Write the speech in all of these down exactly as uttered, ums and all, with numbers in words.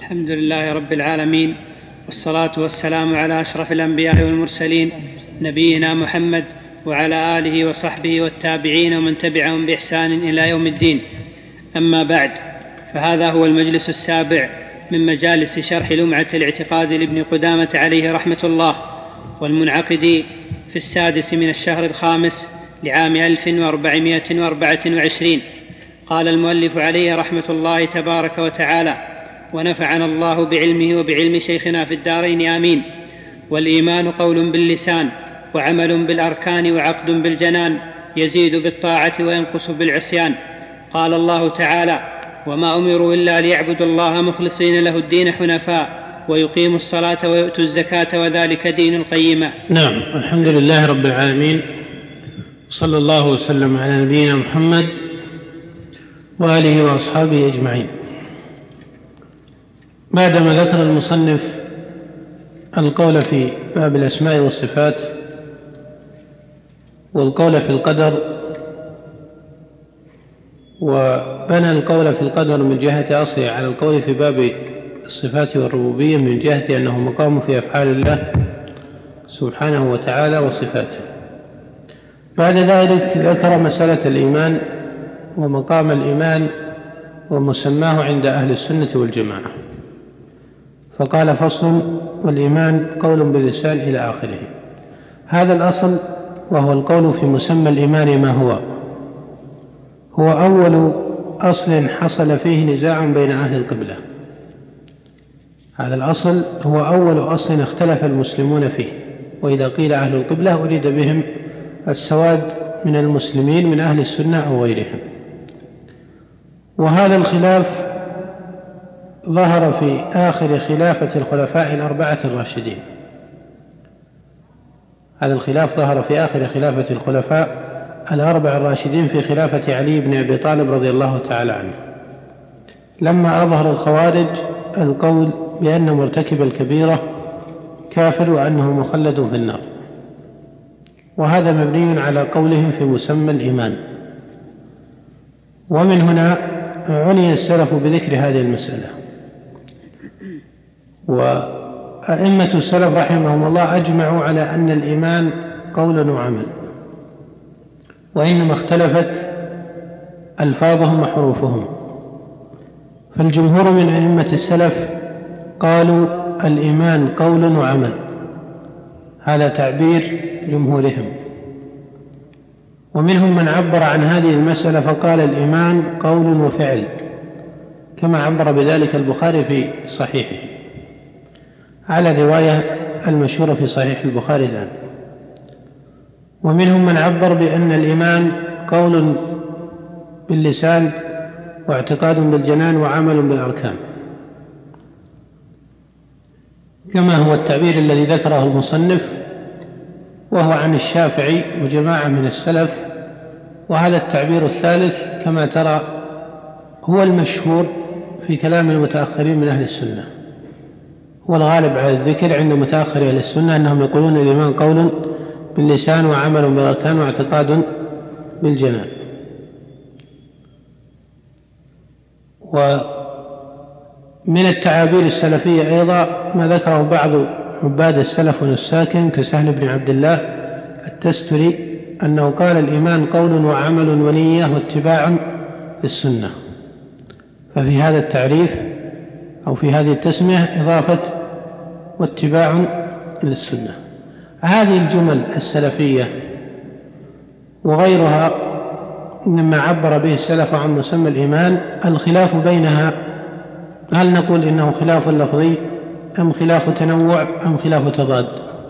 الحمد لله رب العالمين، والصلاة والسلام على أشرف الأنبياء والمرسلين نبينا محمد وعلى آله وصحبه والتابعين ومن تبعهم بإحسان إلى يوم الدين. أما بعد، فهذا هو المجلس السابع من مجالس شرح لمعة الاعتقاد لابن قدامة عليه رحمة الله، والمنعقد في السادس من الشهر الخامس لعام ألف وأربعمائة وأربعة وعشرين. قال المؤلف عليه رحمة الله تبارك وتعالى: ونفعنا الله بعلمه وبعلم شيخنا في الدارين آمين. والإيمان قول باللسان وعمل بالأركان وعقد بالجنان، يزيد بالطاعة وينقص بالعصيان. قال الله تعالى: وما أمروا إلا ليعبدوا الله مخلصين له الدين حنفاء ويقيموا الصلاة ويؤتوا الزكاة وذلك دين القيمة. نعم، الحمد لله رب العالمين، صلى الله وسلم على نبينا محمد وآله وأصحابه أجمعين. بعدما ذكر المصنف القول في باب الأسماء والصفات والقول في القدر، وبنى القول في القدر من جهة أصله على القول في باب الصفات والربوبية من جهة أنه مقام في أفعال الله سبحانه وتعالى وصفاته. بعد ذلك ذكر مسألة الإيمان ومقام الإيمان ومسماه عند أهل السنة والجماعة، فقال: فصل: والإيمان قول باللسان إلى آخره. هذا الأصل، وهو القول في مسمى الإيمان، ما هو؟ هو أول أصل حصل فيه نزاع بين أهل القبلة. هذا الأصل هو أول أصل اختلف المسلمون فيه، وإذا قيل أهل القبلة أريد بهم السواد من المسلمين من أهل السنة أو غيرهم. وهذا الخلاف ظهر في آخر خلافة الخلفاء الأربعة الراشدين. هذا الخلاف ظهر في آخر خلافة الخلفاء الأربع الراشدين في خلافة علي بن أبي طالب رضي الله تعالى عنه، لما أظهر الخوارج القول بأن مرتكب الكبيرة كافر وأنه مخلد في النار، وهذا مبني على قولهم في مسمى الإيمان. ومن هنا عني السلف بذكر هذه المسألة، وأئمة السلف رحمهم الله أجمعوا على أن الإيمان قول وعمل، وإنما اختلفت ألفاظهم وحروفهم. فالجمهور من أئمة السلف قالوا الإيمان قول وعمل، هذا تعبير جمهورهم. ومنهم من عبر عن هذه المسألة فقال الإيمان قول وفعل، كما عبر بذلك البخاري في صحيحه على الرواية المشهورة في صحيح البخاري الآن. ومنهم من عبر بأن الإيمان قول باللسان واعتقاد بالجنان وعمل بالأركان، كما هو التعبير الذي ذكره المصنف، وهو عن الشافعي وجماعة من السلف. وهذا التعبير الثالث كما ترى هو المشهور في كلام المتأخرين من أهل السنة، والغالب على الذكر عند متأخر أهل السنة أنهم يقولون الإيمان قول باللسان وعمل بالأركان واعتقاد بالجنان. ومن التعابير السلفية أيضا ما ذكره بعض عباد السلف ونساكهم كسهل بن عبد الله التستري، أنه قال الإيمان قول وعمل ونية واتباع للسنة. ففي هذا التعريف أو في هذه التسمية إضافة واتباع للسنة. هذه الجمل السلفية وغيرها مما عبر به السلف عن مسمى الإيمان، الخلاف بينها هل نقول إنه خلاف لفظي أم خلاف تنوع أم خلاف تضاد؟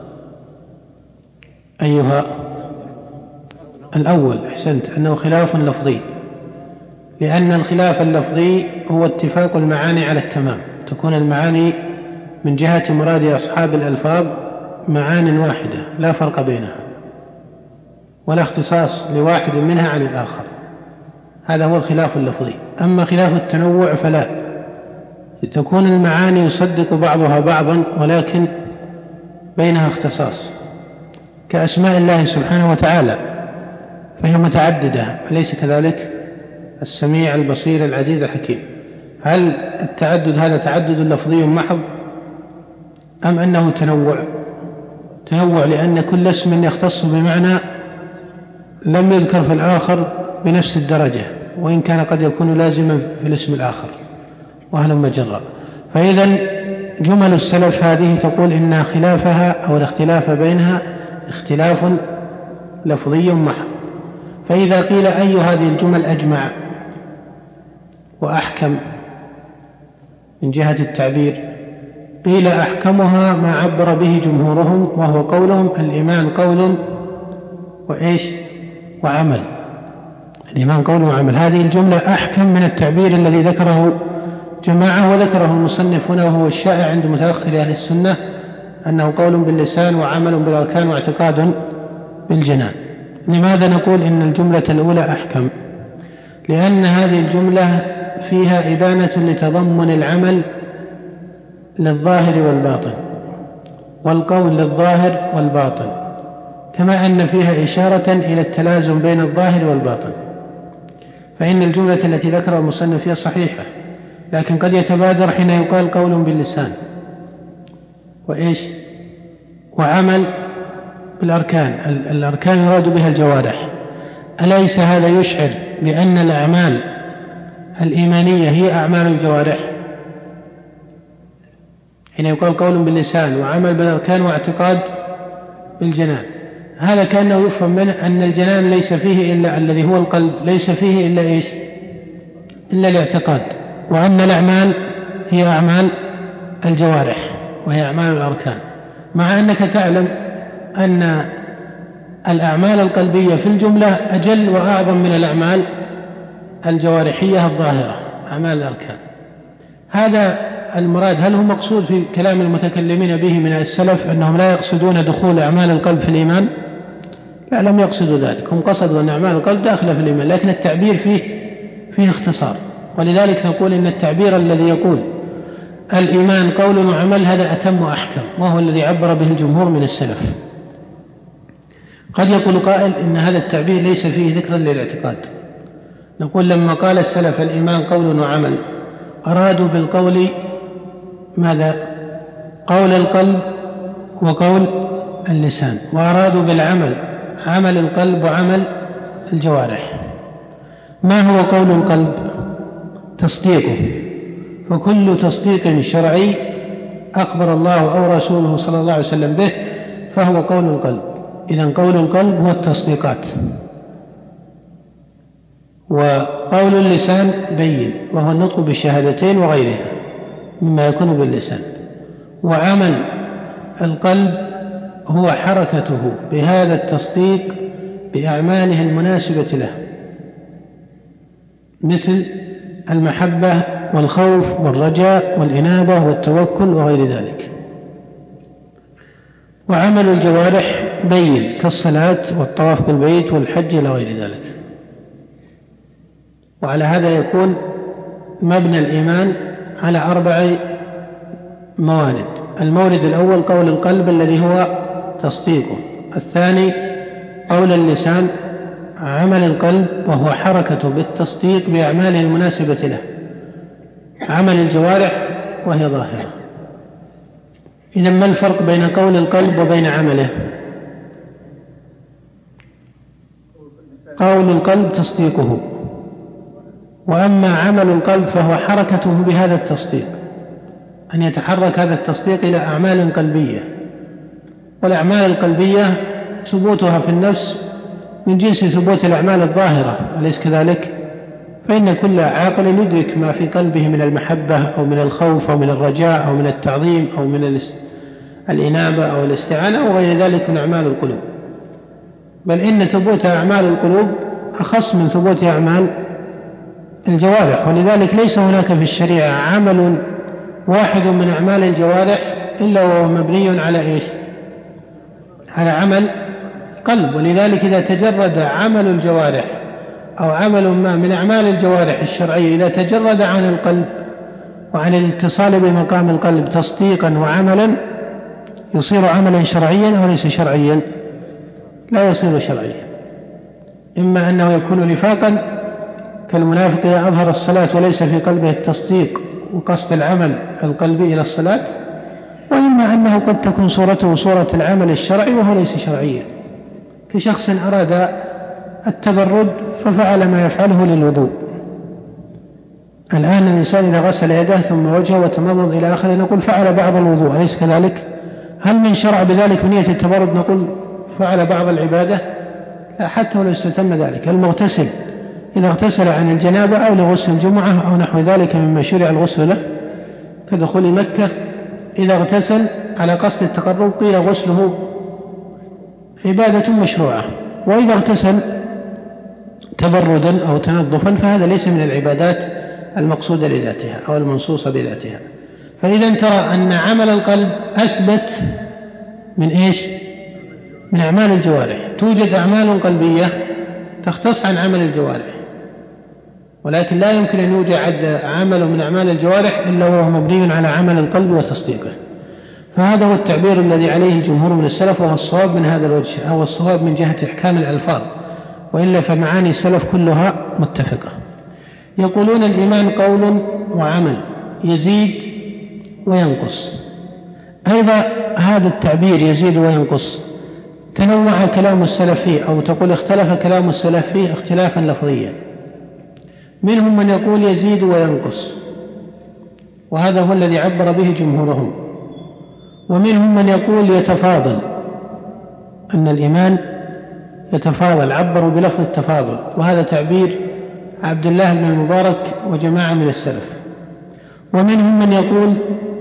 أيها الأول؟ أحسنت، أنه خلاف لفظي، لأن الخلاف اللفظي هو اتفاق المعاني على التمام، تكون المعاني من جهة مراد أصحاب الألفاظ معان واحدة لا فرق بينها ولا اختصاص لواحد منها عن الآخر، هذا هو الخلاف اللفظي. أما خلاف التنوع فلا، تكون المعاني يصدق بعضها بعضا ولكن بينها اختصاص، كأسماء الله سبحانه وتعالى فهي متعددة، أليس كذلك؟ السميع البصير العزيز الحكيم، هل التعدد هذا تعدد لفظي محض أم أنه تنوع؟ تنوع لأن كل اسم يختص بمعنى لم يذكر في الآخر بنفس الدرجة، وإن كان قد يكون لازما في الاسم الآخر وهلم جرا. فإذا جمل السلف هذه تقول إن خلافها أو الاختلاف بينها اختلاف لفظي محض. فإذا قيل أي هذه الجمل أجمع وأحكم من جهة التعبير، قيل أحكمها ما عبر به جمهورهم، وهو قولهم الإيمان قول وإيش وعمل. الإيمان قول وعمل، هذه الجملة أحكم من التعبير الذي ذكره جماعة وذكره المصنف هنا، وهو الشائع عند متأخر أهل السنة أنه قول باللسان وعمل بالأركان واعتقاد بالجنان. لماذا نقول إن الجملة الأولى أحكم؟ لأن هذه الجملة فيها إبانة لتضمن العمل للظاهر والباطن، والقول للظاهر والباطن، كما أن فيها إشارة إلى التلازم بين الظاهر والباطن. فإن الجملة التي ذكرها المصنف هي صحيحة، لكن قد يتبادر حين يقال قول باللسان وإيش وعمل بالأركان. الأركان يراد بها الجوارح، أليس هذا يشعر بأن الأعمال الإيمانية هي أعمال الجوارح؟ حين يقال قول باللسان وعمل بالأركان واعتقاد بالجنان، هذا كأنه يفهم منه أن الجنان ليس فيه إلا الذي هو القلب، ليس فيه إلا إيش إلا الاعتقاد، وأن الأعمال هي أعمال الجوارح وهي أعمال الأركان، مع أنك تعلم أن الأعمال القلبية في الجملة أجل وأعظم من الأعمال الجوارحية الظاهرة أعمال الأركان. هذا المراد. هل هو مقصود في كلام المتكلمين به من السلف أنهم لا يقصدون دخول أعمال القلب في الإيمان؟ لا، لم يقصدوا ذلك، هم قصدوا أن أعمال القلب داخلة في الإيمان، لكن التعبير فيه فيه اختصار. ولذلك نقول إن التعبير الذي يقول الإيمان قول وعمل هذا أتم وأحكم، وهو الذي عبر به الجمهور من السلف. قد يقول قائل إن هذا التعبير ليس فيه ذكرا للاعتقاد. نقول لما قال السلف الإيمان قول وعمل، أرادوا بالقول ماذا؟ قول القلب وقول اللسان، وأرادوا بالعمل عمل القلب وعمل الجوارح. ما هو قول القلب؟ تصديقه، فكل تصديق شرعي أخبر الله أو رسوله صلى الله عليه وسلم به فهو قول القلب. إذن قول القلب هو التصديقات، وقول اللسان بين وهو النطق بالشهادتين وغيرها مما يكون باللسان، وعمل القلب هو حركته بهذا التصديق بأعماله المناسبة له، مثل المحبة والخوف والرجاء والإنابة والتوكل وغير ذلك. وعمل الجوارح بين كالصلاة والطواف بالبيت والحج إلى غير ذلك. وعلى هذا يكون مبنى الإيمان على أربع موارد. المورد الأول قول القلب الذي هو تصديقه، الثاني قول اللسان عمل القلب وهو حركته بالتصديق بأعماله المناسبة له، عمل الجوارح وهي ظاهرة. إذن ما الفرق بين قول القلب وبين عمله؟ قول القلب تصديقه، وأما عمل القلب فهو حركته بهذا التصديق، أن يتحرك هذا التصديق إلى أعمال قلبية. والأعمال القلبية ثبوتها في النفس من جنس ثبوت الأعمال الظاهرة، أليس كذلك؟ فإن كل عاقل يدرك ما في قلبه من المحبة أو من الخوف أو من الرجاء أو من التعظيم أو من الإنابة أو الاستعانة أو غير ذلك من أعمال القلوب، بل إن ثبوت أعمال القلوب أخص من ثبوت أعمال الجوارح. ولذلك ليس هناك في الشريعة عمل واحد من أعمال الجوارح إلا وهو مبني على إيش؟ على عمل قلب. ولذلك إذا تجرد عمل الجوارح أو عمل ما من أعمال الجوارح الشرعية إذا تجرد عن القلب وعن الاتصال بمقام القلب تصديقا وعملا يصير عملا شرعيا أو ليس شرعيا؟ لا يصير شرعيا، إما أنه يكون نفاقا كالمنافق إذا أظهر الصلاة وليس في قلبه التصديق وقصد العمل القلبي إلى الصلاة، وإما أنه قد تكون صورته صورة العمل الشرعي وهو ليس شرعيا، كشخص أراد التبرد ففعل ما يفعله للوضوء. الآن الإنسان إذا غسل يده ثم وجهه وتمضمض إلى آخره نقول فعل بعض الوضوء، أليس كذلك؟ هل من شرع بذلك بنية التبرد نقول فعل بعض العبادة؟ لا، حتى ولو استتم ذلك. المغتسل إذا اغتسل عن الجنابة أو لغسل الجمعة أو نحو ذلك مما شرع الغسل له كدخول مكة، إذا اغتسل على قصد التقرب قيل غسله عبادة مشروعة، وإذا اغتسل تبردا أو تنظفا فهذا ليس من العبادات المقصودة لذاتها أو المنصوصة بذاتها. فإذا ترى أن عمل القلب أثبت من إيش؟ من أعمال الجوارح. توجد أعمال قلبية تختص عن عمل الجوارح، ولكن لا يمكن أن يوجد عمل من أعمال الجوارح إلا وهو مبني على عمل القلب وتصديقه. فهذا هو التعبير الذي عليه الجمهور من السلف، وهو الصواب من هذا الوجه، أو الصواب من جهة إحكام الألفاظ، وإلا فمعاني السلف كلها متفقة. يقولون الإيمان قول وعمل يزيد وينقص. أيضا هذا التعبير يزيد وينقص تنوع كلام السلف فيه، أو تقول اختلف كلام السلف فيه اختلافا لفظيا. منهم من يقول يزيد وينقص، وهذا هو الذي عبر به جمهورهم. ومنهم من يقول يتفاضل، أن الإيمان يتفاضل، عبروا بلفظ التفاضل، وهذا تعبير عبد الله بن المبارك وجماعة من السلف. ومنهم من يقول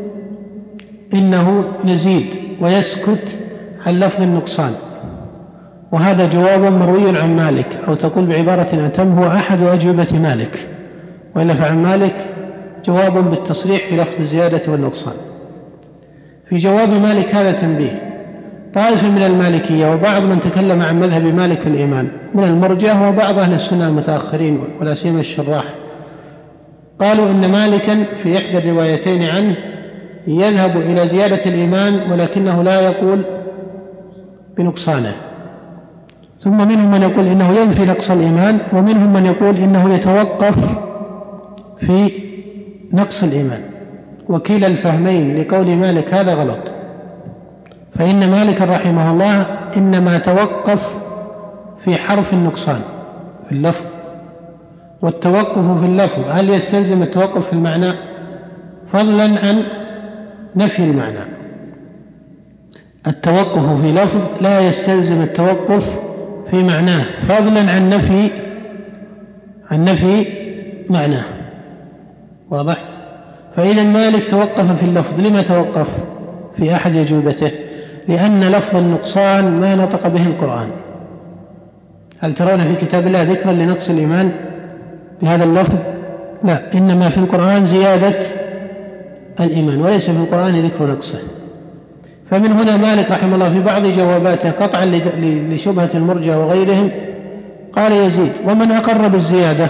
إنه يزيد ويسكت عن لفظ النقصان، وهذا جواب مروي عن مالك، أو تقول بعبارة أتم هو أحد أجوبة مالك، وإلا فعن مالك جواب بالتصريح بلفظ الزيادة والنقصان. في جواب مالك هذا تنبيه: طائفة من المالكية وبعض من تكلم عن مذهب مالك في الإيمان من المرجئة وبعض أهل السنة المتأخرين ولا سيما الشراح، قالوا إن مالكا في إحدى الروايتين عنه يذهب إلى زيادة الإيمان ولكنه لا يقول بنقصانه. ثم منهم من يقول إنه ينفي نقص الإيمان، ومنهم من يقول إنه يتوقف في نقص الإيمان. وكلا الفهمين لقول مالك هذا غلط، فإن مالك رحمه الله إنما توقف في حرف النقصان في اللفظ، والتوقف في اللفظ هل يستلزم التوقف في المعنى فضلا عن نفي المعنى؟ التوقف في لفظ لا يستلزم التوقف في معناه فضلا عن نفي عن نفي معناه. واضح؟ فإذا مالك توقف في اللفظ. لما توقف في أحد أجوبته؟ لأن لفظ النقصان ما نطق به القرآن. هل ترون في كتاب الله ذكرا لنقص الإيمان بهذا اللفظ؟ لا، إنما في القرآن زيادة الإيمان وليس في القرآن ذكر نقصه. فمن هنا مالك رحمه الله في بعض جواباته قطعا لشبهة المرجئة وغيرهم قال يزيد، ومن أقر بالزيادة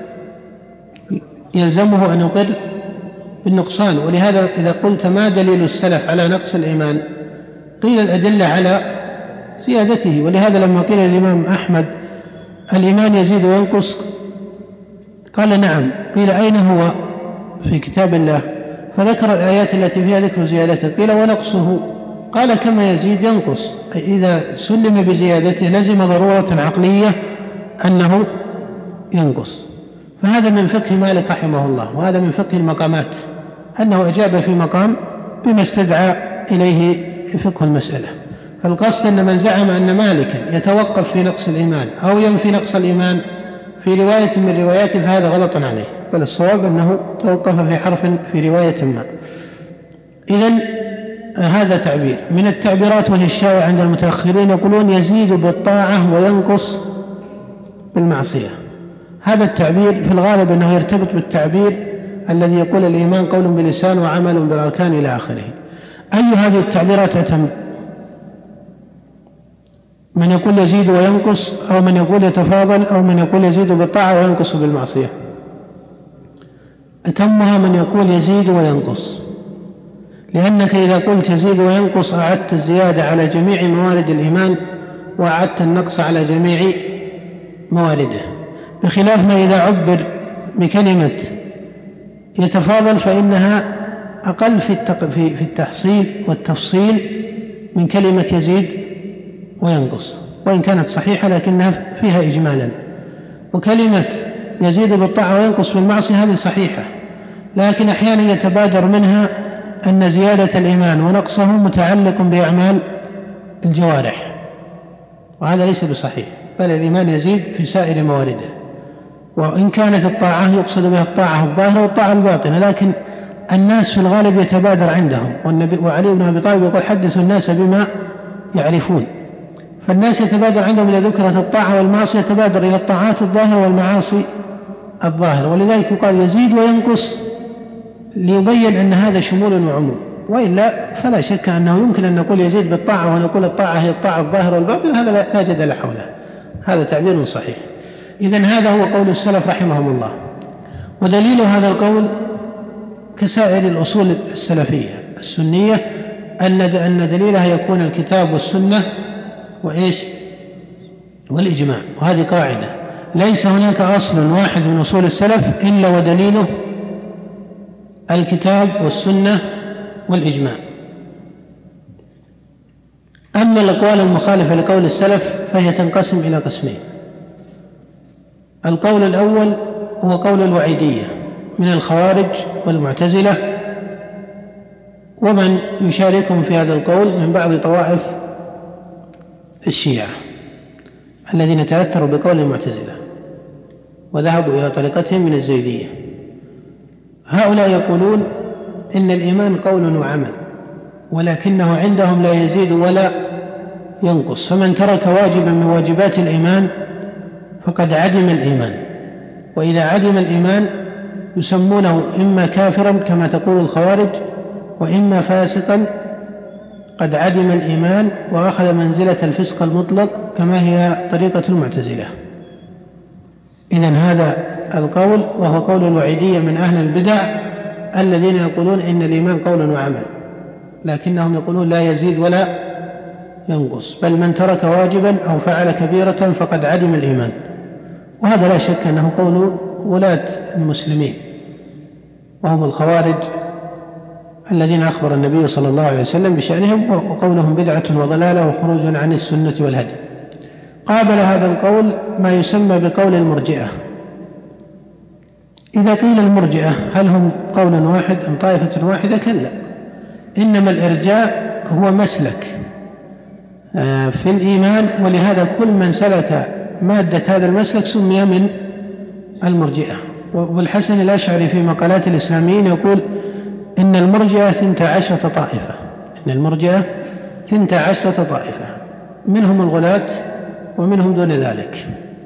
يلزمه أن يقر بالنقصان. ولهذا إذا قلت ما دليل السلف على نقص الإيمان قيل الأدلة على زيادته. ولهذا لما قيل الإمام أحمد الإيمان يزيد وينقص قال نعم. قيل أين هو في كتاب الله؟ فذكر الآيات التي فيها ذكر زيادته. قيل ونقصه؟ قال كما يزيد ينقص، أي إذا سلم بزيادته لزم ضرورة عقلية أنه ينقص. فهذا من فقه مالك رحمه الله، وهذا من فقه المقامات، أنه أجاب في مقام بما استدعى إليه فقه المسألة. فالقصد أن من زعم أن مالكا يتوقف في نقص الإيمان أو ينفي نقص الإيمان في رواية من رواياته فهذا غلط عليه، بل الصواب أنه توقف في حرف في رواية ما. إذن هذا تعبير من التعبيرات، وهي الشائع عند المتأخرين، يقولون يزيد بالطاعة وينقص بالمعصية. هذا التعبير في الغالب أنه يرتبط بالتعبير الذي يقول الإيمان قول باللسان وعمل بالأركان إلى آخره. أي هذه التعبيرات أتم؟ من يقول يزيد وينقص، أو من يقول يتفاضل، أو من يقول يزيد بالطاعة وينقص بالمعصية؟ أتمها من يقول يزيد وينقص، لأنك إذا قلت يزيد وينقص أعدت الزيادة على جميع موارد الإيمان وأعدت النقص على جميع موارده. بخلاف ما إذا عبر بكلمة يتفاضل فإنها أقل في التحصيل والتفصيل من كلمة يزيد وينقص، وإن كانت صحيحة لكنها فيها إجمالا. وكلمة يزيد بالطاعة وينقص بالمعصية هذه صحيحة، لكن أحيانا يتبادر منها أن زيادة الإيمان ونقصه متعلق بأعمال الجوارح، وهذا ليس بصحيح، بل الإيمان يزيد في سائر موارده، وإن كانت الطاعة يقصد بها الطاعة الظاهرة والطاعة الباطنة، لكن الناس في الغالب يتبادر عندهم، والنبي وعلي بن أبي طالب يقول حدثوا الناس بما يعرفون، فالناس يتبادر عندهم إذا ذكرت الطاعة والمعصية يتبادر إلى الطاعات الظاهرة والمعاصي الظاهرة، ولذلك يقال يزيد وينقص ليبين أن هذا شمول وعموم، وإلا فلا شك أنه يمكن أن نقول يزيد بالطاعة ونقول الطاعة هي الطاعة الظاهرة والباطنة، هذا لا جدل حوله، هذا تعبير صحيح. إذن هذا هو قول السلف رحمهم الله، ودليل هذا القول كسائر الأصول السلفية السنية أن أن دليلها يكون الكتاب والسنة وإيش والإجماع، وهذه قاعدة ليس هناك أصل واحد من أصول السلف إلا ودليله الكتاب والسنة والإجماع. أما الأقوال المخالفة لقول السلف فهي تنقسم إلى قسمين. القول الأول هو قول الوعيدية من الخوارج والمعتزلة ومن يشاركهم في هذا القول من بعض طوائف الشيعة الذين تأثروا بقول المعتزلة وذهبوا إلى طريقتهم من الزيدية. هؤلاء يقولون إن الإيمان قول وعمل، ولكنه عندهم لا يزيد ولا ينقص، فمن ترك واجبا من واجبات الإيمان فقد عدم الإيمان، وإذا عدم الإيمان يسمونه إما كافرا كما تقول الخوارج، وإما فاسقا قد عدم الإيمان وأخذ منزلة الفسق المطلق كما هي طريقة المعتزلة. إذن هذا القول وهو قول الوعيدية من أهل البدع الذين يقولون إن الإيمان قول وعمل، لكنهم يقولون لا يزيد ولا ينقص، بل من ترك واجبا أو فعل كبيرة فقد عدم الإيمان، وهذا لا شك أنه قول ولاة المسلمين وهم الخوارج الذين أخبر النبي صلى الله عليه وسلم بشأنهم، وقولهم بدعة وضلالة وخروج عن السنة والهدي. قابل هذا القول ما يسمى بقول المرجئة. إذا قيل المرجئة هل هم قول واحد أم طائفة واحدة؟ كلا، إنما الإرجاء هو مسلك في الإيمان، ولهذا كل من سلك مادة هذا المسلك سمي من المرجئة. والحسن الأشعري في مقالات الإسلاميين يقول إن المرجئة ثنتا عشرة طائفة، إن المرجئة ثنتا عشرة طائفة، منهم الغلاة ومنهم دون ذلك.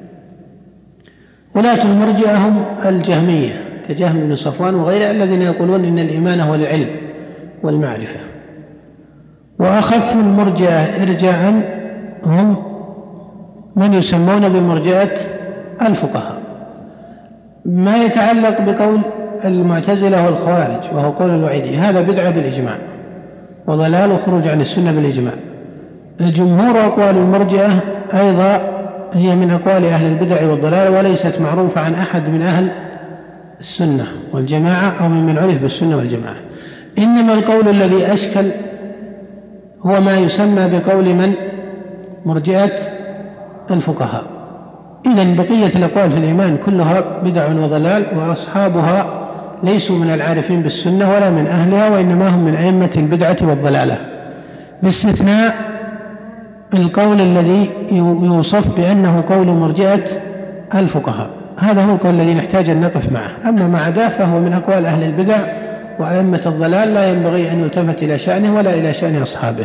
غلاة المرجئة هم الجهمية كجهم بن صفوان وغيره الذين يقولون إن الإيمان هو العلم والمعرفة. وأخف المرجئة إرجاء هم من يسمون بمرجئة الفقهاء. ما يتعلق بقول المعتزلة والخوارج وهو قول الوعيدي هذا بدعة بالإجماع وضلال وخروج عن السنة بالإجماع. الجمهور أقوال المرجئة أيضا هي من أقوال أهل البدع والضلال، وليست معروفة عن أحد من أهل السنة والجماعة أو من عرف بالسنة والجماعة. إنما القول الذي أشكل هو ما يسمى بقول من مرجئة الفقهاء. إذن بقية الأقوال في الإيمان كلها بدع وضلال، وأصحابها ليسوا من العارفين بالسنة ولا من أهلها، وإنما هم من أئمة البدعة والضلالة، باستثناء القول الذي يوصف بأنه قول مرجئة الفقهاء. هذا هو القول الذي نحتاج أن نقف معه. أما ما عداه فهو من أقوال أهل البدع وأئمة الضلال، لا ينبغي أن يلتفت إلى شأنه ولا إلى شأن أصحابه.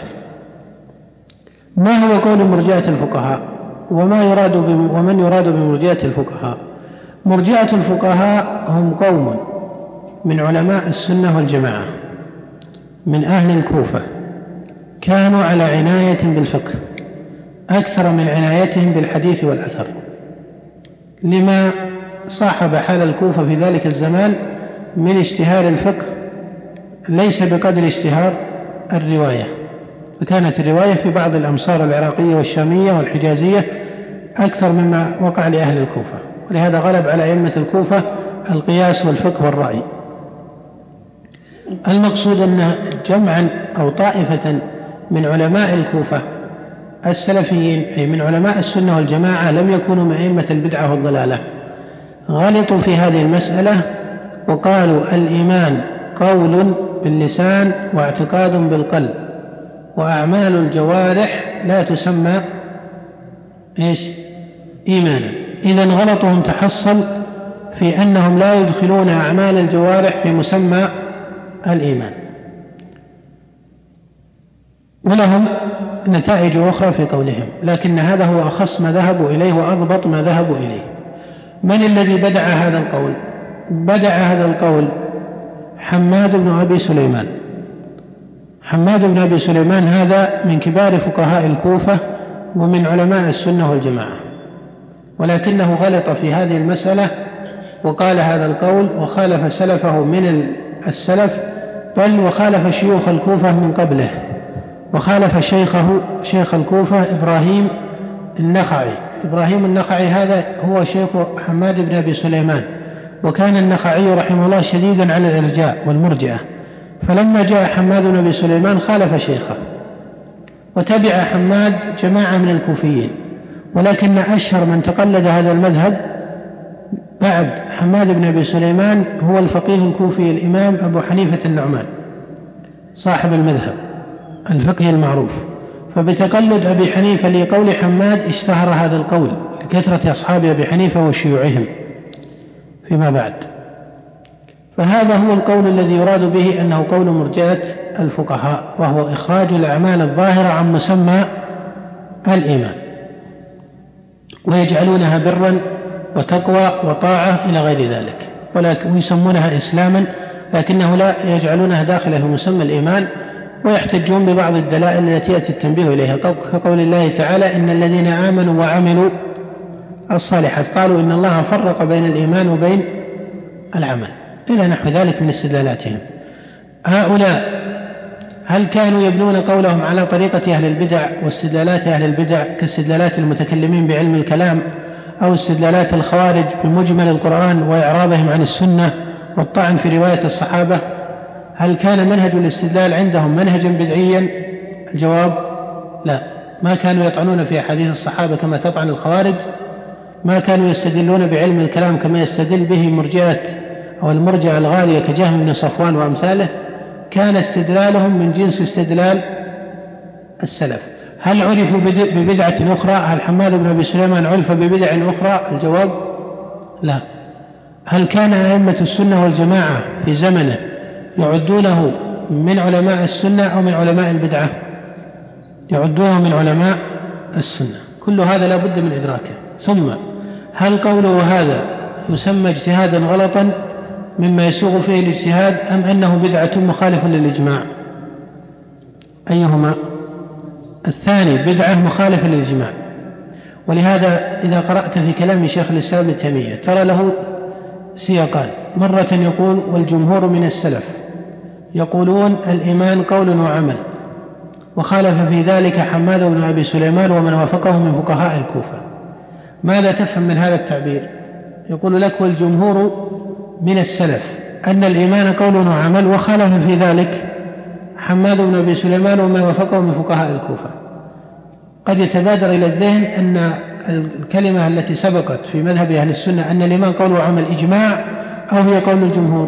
ما هو قول مرجئة الفقهاء وما يراد ومن يراد بمرجئة الفقهاء؟ مرجئة الفقهاء هم قوم من علماء السنة والجماعة من أهل الكوفة، كانوا على عناية بالفقه أكثر من عنايتهم بالحديث والأثر، لما صاحب حال الكوفة في ذلك الزمان من اشتهار الفقه ليس بقدر اشتهار الرواية، فكانت الرواية في بعض الأمصار العراقية والشامية والحجازية أكثر مما وقع لأهل الكوفة، ولهذا غلب على أئمة الكوفة القياس والفقه والرأي. المقصود أن جمعا أو طائفة من علماء الكوفة السلفيين أي من علماء السنة والجماعة لم يكونوا من أئمة البدعة والضلالة، غلطوا في هذه المسألة وقالوا الإيمان قول باللسان واعتقاد بالقلب وأعمال الجوارح لا تسمى إيش؟ إيمانا. إذن غلطهم تحصل في أنهم لا يدخلون أعمال الجوارح في مسمى الإيمان، ولهم نتائج أخرى في قولهم، لكن هذا هو أخص ما ذهبوا إليه وأضبط ما ذهبوا إليه. من الذي بدع هذا القول؟ بدع هذا القول حماد بن أبي سليمان. حماد بن أبي سليمان هذا من كبار فقهاء الكوفة ومن علماء السنة والجماعة، ولكنه غلط في هذه المسألة وقال هذا القول وخالف سلفه من السلف، بل وخالف شيوخ الكوفة من قبله، وخالف شيخه شيخ الكوفة إبراهيم النخعي. إبراهيم النخعي هذا هو شيخ حماد بن أبي سليمان، وكان النخعي رحمه الله شديدا على الإرجاء والمرجئة، فلما جاء حماد بن أبي سليمان خالف شيخه، وتبع حماد جماعة من الكوفيين، ولكن أشهر من تقلد هذا المذهب بعد حماد بن أبي سليمان هو الفقيه الكوفي الإمام أبو حنيفة النعمان صاحب المذهب الفقهي المعروف. فبتقلد أبي حنيفة لقول حماد اشتهر هذا القول لكثرة أصحاب أبي حنيفة وشيوعهم فيما بعد. فهذا هو القول الذي يراد به أنه قول مرجئة الفقهاء، وهو إخراج الأعمال الظاهرة عن مسمى الإيمان، ويجعلونها برا وتقوى وطاعة إلى غير ذلك، ولكن يسمونها إسلاما لكنه لا يجعلونها داخلة في مسمى الإيمان، ويحتجون ببعض الدلائل التي يأتي التنبيه إليها كقول الله تعالى إن الذين آمنوا وعملوا الصالحات قالوا إن الله فرق بين الإيمان وبين العمل إلى نحو ذلك من استدلالاتهم. هؤلاء هل كانوا يبنون قولهم على طريقة أهل البدع واستدلالات أهل البدع كاستدلالات المتكلمين بعلم الكلام أو استدلالات الخوارج بمجمل القرآن وإعراضهم عن السنة والطعن في رواية الصحابة؟ هل كان منهج الاستدلال عندهم منهجا بدعيا؟ الجواب لا، ما كانوا يطعنون في أحاديث الصحابة كما تطعن الخوارج، ما كانوا يستدلون بعلم الكلام كما يستدل به مرجئة أو المرجئة الغالية كجهم بن صفوان وأمثاله، كان استدلالهم من جنس استدلال السلف. هل عرفوا ببدعة أخرى؟ هل حماد بن أبي سليمان عرف ببدع أخرى؟ الجواب لا. هل كان أئمة السنة والجماعة في زمنه يعدونه من علماء السنة أو من علماء البدعة؟ يعدونه من علماء السنة. كل هذا لا بد من إدراكه. ثم هل قوله هذا يسمى اجتهادا غلطا مما يسوغ فيه الاجتهاد أم أنه بدعة مخالف للإجماع؟ أيهما؟ الثاني بدعة مخالفة للإجماع. ولهذا إذا قرأت في كلام شيخ الإسلام ابن تيمية ترى له سياقان، مرة يقول والجمهور من السلف يقولون الإيمان قول وعمل، وخالف في ذلك حماد بن أبي سليمان ومن وافقه من فقهاء الكوفة. ماذا تفهم من هذا التعبير؟ يقول لك والجمهور من السلف أن الإيمان قول وعمل، وخالف في ذلك حماد بن أبي سليمان ومن وافقه من فقهاء الكوفة. قد يتبادر إلى الذهن أن الكلمة التي سبقت في مذهب أهل السنة أن الإيمان قول وعمل إجماع أو هي قول الجمهور.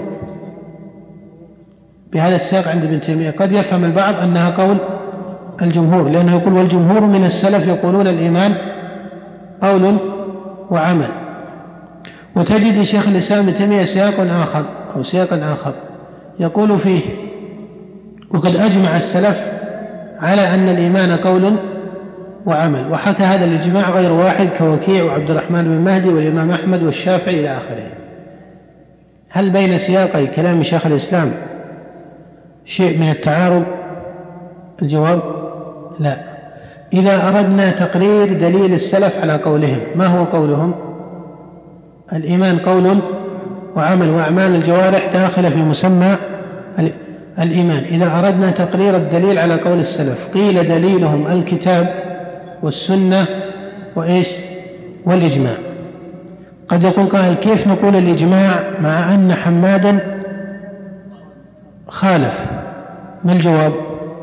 بهذا السياق عند ابن تيمية قد يفهم البعض أنها قول الجمهور، لأنه يقول والجمهور من السلف يقولون الإيمان قول وعمل. وتجد شيخ الإسلام ابن تيمية سياق آخر أو سياقا آخر يقول فيه وقد أجمع السلف على أن الإيمان قول وعمل، وحكى هذا الإجماع غير واحد كوكيع وعبد الرحمن بن مهدي والإمام أحمد والشافعي إلى آخره. هل بين سياقي كلام شيخ الإسلام شيء من التعارض؟ الجواب لا. إذا أردنا تقرير دليل السلف على قولهم، ما هو قولهم؟ الإيمان قول وعمل وأعمال الجوارح داخلة في مسمى الإيمان. إذا أردنا تقرير الدليل على قول السلف قيل دليلهم الكتاب والسنة وإيش والإجماع. قد يقول قائل كيف نقول الإجماع مع أن حمادا خالف؟ ما الجواب؟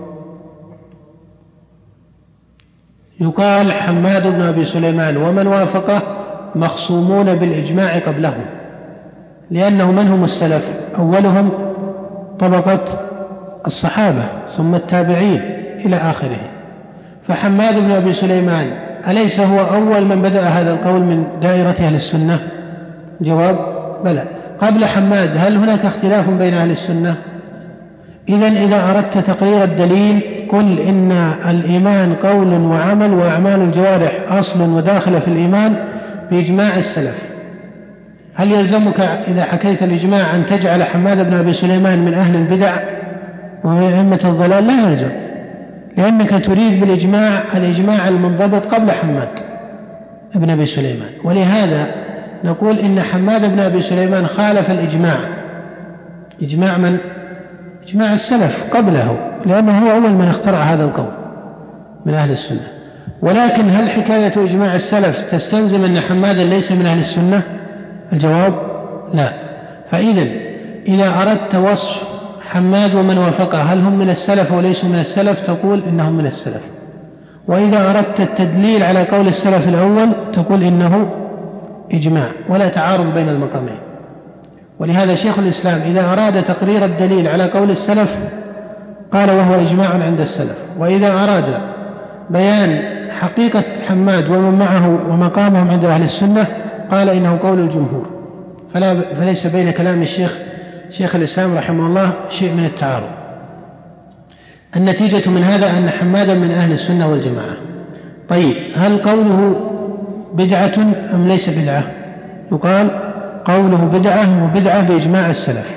يقال حماد بن أبي سليمان ومن وافقه مخصومون بالإجماع قبله، لأنه من هم السلف؟ أولهم طبقة الصحابة ثم التابعين إلى آخره. فحماد بن أبي سليمان أليس هو أول من بدأ هذا القول من دائرة أهل السنة؟ جواب بلى. قبل حماد هل هناك اختلاف بين أهل السنة؟ إذن إذا أردت تقرير الدليل قل إن الإيمان قول وعمل وأعمال الجوارح أصل وداخل في الإيمان بإجماع السلف. هل يلزمك إذا حكيت الإجماع أن تجعل حماد بن أبي سليمان من أهل البدع ومن أئمة الضلال؟ لا يلزم، لأنك تريد بالإجماع الإجماع المنضبط قبل حماد بن أبي سليمان. ولهذا نقول إن حماد بن أبي سليمان خالف الإجماع. إجماع من؟ إجماع السلف قبله، لأنه هو أول من اخترع هذا القول من أهل السنة. ولكن هل حكاية إجماع السلف تستلزم أن حمادا ليس من أهل السنة؟ الجواب لا. فإذا إذا أردت وصف حماد ومن وافقه هل هم من السلف وليسوا من السلف تقول إنهم من السلف. وإذا أردت التدليل على قول السلف الأول تقول إنه إجماع، ولا تعارض بين المقامين. ولهذا شيخ الإسلام إذا أراد تقرير الدليل على قول السلف قال وهو إجماع عند السلف، وإذا أراد بيان حقيقة حماد ومن معه ومقامهم عند أهل السنة قال إنه قول الجمهور. فلا فليس بين كلام الشيخ شيخ الإسلام رحمه الله شيء من التعارض. النتيجة من هذا أن حمادا من أهل السنة والجماعة. طيب هل قوله بدعة أم ليس بدعة؟ يقال قوله بدعة وبدعة بإجماع السلف،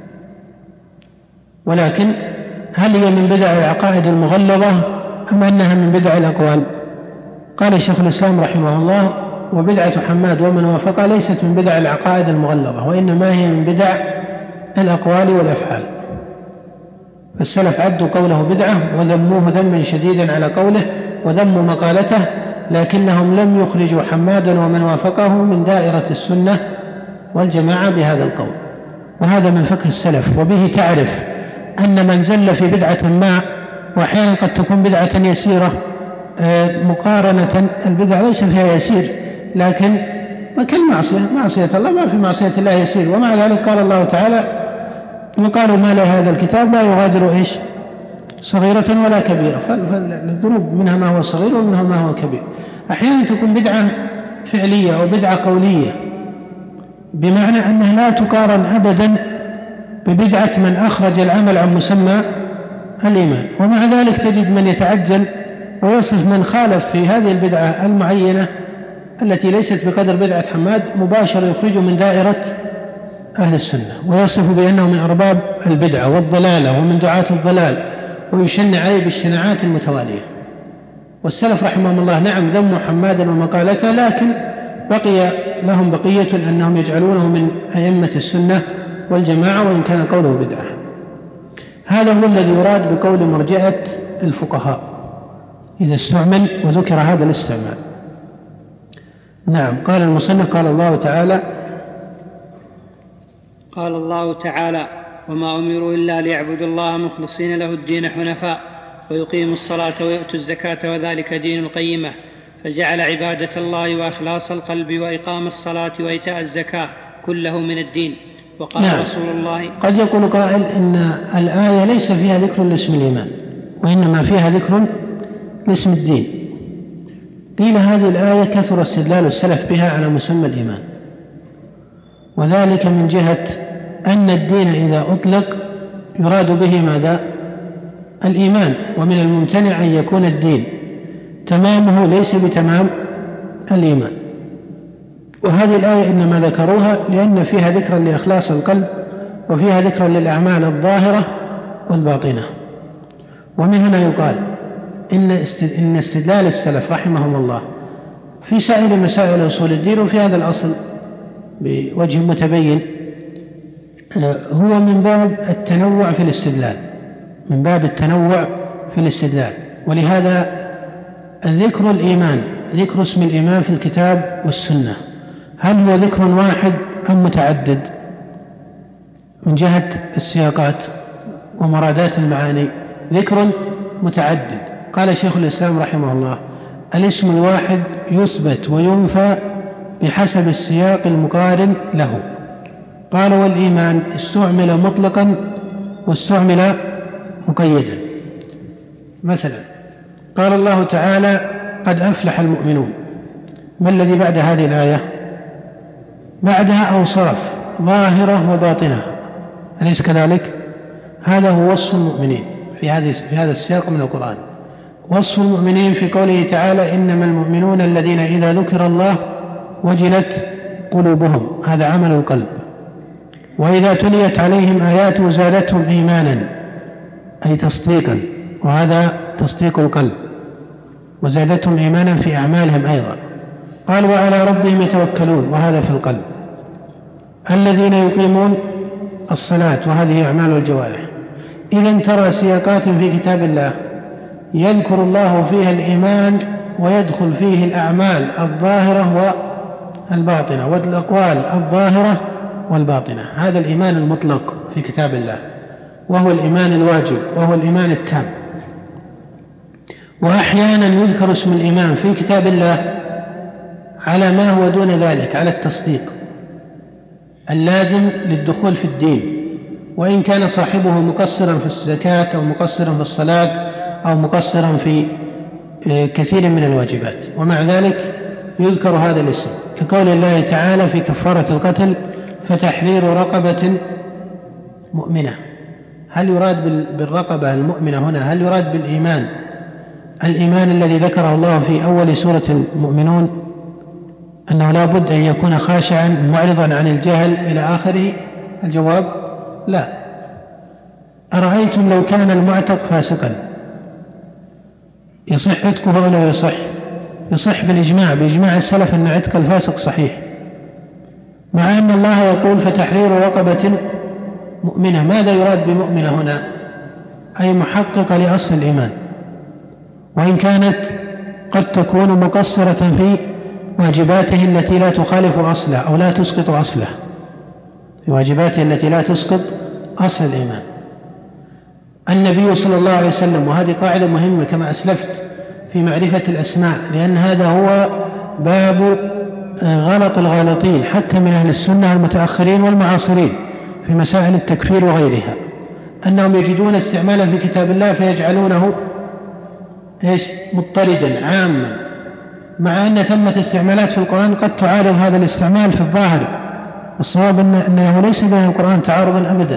ولكن هل هي من بدع العقائد المغلظة أم أنها من بدع الأقوال؟ قال الشيخ الإسلام رحمه الله وبدعة حماد ومن وافق ليست من بدع العقائد المغلظة، وإنما هي من بدع الأقوال والأفعال. فالسلف عدوا قوله بدعة وذموه ذما شديدا على قوله وذموا مقالته، لكنهم لم يخرجوا حمادا ومن وافقه من دائرة السنة والجماعة بهذا القول. وهذا من فقه السلف، وبه تعرف أن من زل في بدعة ما، وأحيانا قد تكون بدعة يسيرة مقارنة، البدع ليس فيها يسير، لكن ما كل معصية معصية الله ما في معصية الله يسير، ومع ذلك قال الله تعالى وقالوا ما لهذا الكتاب لا يغادر إيش صغيرة ولا كبيرة. فالذنوب منها ما هو صغير ومنها ما هو كبير. أحيانا تكون بدعة فعلية أو بدعة قولية، بمعنى أنها لا تقارن أبدا ببدعة من أخرج العمل عن مسمى الإيمان. ومع ذلك تجد من يتعجل ويصف من خالف في هذه البدعة المعينة التي ليست بقدر بدعة حماد مباشرة يخرجه من دائرة أهل السنة، ويصف بأنه من أرباب البدعة والضلالة ومن دعاة الضلال، ويشن عليه بالشناعات المتوالية. والسلف رحمهم الله نعم ذموا حمادا ومقالته، لكن بقي لهم بقية أنهم يجعلونه من أئمة السنة والجماعة وإن كان قوله بدعة. هذا هو الذي يراد بقول مرجئة الفقهاء إذا استعمل وذكر هذا الاستعمال. نعم. قال المصنف قال الله تعالى قال الله تعالى وما أمروا إلا ليعبدوا الله مخلصين له الدين حنفاء ويقيموا الصلاة ويؤتوا الزكاة وذلك دين القيمة، فجعل عبادة الله وإخلاص القلب وإقام الصلاة وإيتاء الزكاة كله من الدين. وقال نعم. رسول الله قد يقول قائل إن الآية ليس فيها ذكر لاسم الإيمان وإنما فيها ذكر لاسم الدين. قيل هذه الآية كثر استدلال السلف بها على مسمى الإيمان، وذلك من جهة أن الدين إذا أطلق يراد به ماذا؟ الإيمان، ومن الممتنع أن يكون الدين تمامه ليس بتمام الإيمان. وهذه الآية إنما ذكروها لأن فيها ذكرا لإخلاص القلب وفيها ذكرا للأعمال الظاهرة والباطنة. ومن هنا يقال إن استدلال السلف رحمهم الله في سائر مسائل أصول الدين وفي هذا الأصل بوجه متبين هو من باب التنوع في الاستدلال، من باب التنوع في الاستدلال. ولهذا ذكر الإيمان ذكر اسم الإيمان في الكتاب والسنة هل هو ذكر واحد أم متعدد من جهة السياقات ومرادات المعاني؟ ذكر متعدد. قال شيخ الإسلام رحمه الله: الاسم الواحد يثبت وينفى بحسب السياق المقارن له. قال: والإيمان استعمل مطلقا واستعمل مقيدا. مثلا قال الله تعالى: قد أفلح المؤمنون. ما الذي بعد هذه الآية؟ بعدها أوصاف ظاهرة وباطنة، أليس كذلك؟ هذا هو وصف المؤمنين في هذه في هذا السياق من القرآن. وصف المؤمنين في قوله تعالى: إنما المؤمنون الذين إذا ذكر الله وجلت قلوبهم، هذا عمل القلب. وإذا تليت عليهم آياته زادتهم إيمانا، أي تصديقا، وهذا تصديق القلب، وزادتهم إيمانا في أعمالهم أيضا. قال: وعلى ربهم يتوكلون، وهذا في القلب. الذين يقيمون الصلاة، وهذه أعمال الجوارح. إذن ترى سياقات في كتاب الله يذكر الله فيها الإيمان ويدخل فيه الأعمال الظاهرة والباطنة، والأقوال الظاهرة والباطنة. هذا الإيمان المطلق في كتاب الله، وهو الإيمان الواجب، وهو الإيمان التام. وأحيانا يذكر اسم الإيمان في كتاب الله على ما هو دون ذلك، على التصديق اللازم للدخول في الدين، وإن كان صاحبه مقصرا في الزكاة أو مقصرا في الصلاة أو مقصرا في كثير من الواجبات، ومع ذلك يذكر هذا الاسم، كقول الله تعالى في كفارة القتل: فتحرير رقبة مؤمنة. هل يراد بالرقبة المؤمنة هنا، هل يراد بالإيمان الإيمان الذي ذكره الله في أول سورة المؤمنون، أنه لا بد أن يكون خاشعا معرضا عن الجهل إلى آخره؟ الجواب: لا. أرأيتم لو كان المعتق فاسقا يصح عتقه أو لا يصح؟ يصح بالإجماع، بإجماع السلف أن عتق الفاسق صحيح، مع أن الله يقول: فتحرير رقبة مؤمنة. ماذا يراد بمؤمنة هنا؟ أي محققة لأصل الإيمان، وإن كانت قد تكون مقصرة في واجباته التي لا تخالف أصله أو لا تسقط أصله، في واجباته التي لا تسقط أصل الإيمان. النبي صلى الله عليه وسلم، وهذه قاعدة مهمة كما أسلفت في معرفة الأسماء، لأن هذا هو باب غلط الغالطين حتى من أهل السنة المتأخرين والمعاصرين في مسائل التكفير وغيرها، أنهم يجدون استعمالا في كتاب الله فيجعلونه إيش؟ مضطردا عاما، مع أن ثمة استعمالات في القرآن قد تعارض هذا الاستعمال في الظاهر. الصواب أنه ليس بين القرآن تعارضا أبدا،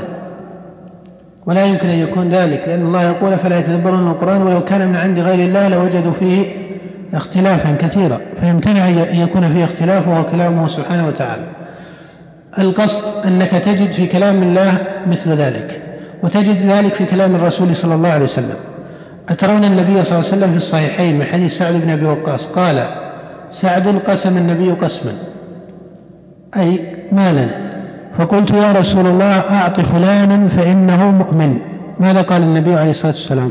ولا يمكن أن يكون ذلك، لأن الله يقول: فلا يتدبرون القرآن ولو كان من عند غير الله لوجدوا فيه اختلافا كثيرا، فيمتنع أن يكون فيه اختلاف، وهو كلامه سبحانه وتعالى. القصد أنك تجد في كلام الله مثل ذلك، وتجد ذلك في كلام الرسول صلى الله عليه وسلم. أترون النبي صلى الله عليه وسلم في الصحيحين من حديث سعد بن أبي وقاص قال: سعد قسم النبي قسما، أي مالا، فقلت: يا رسول الله أعط فلانا فإنه مؤمن. ماذا قال النبي عليه الصلاة والسلام؟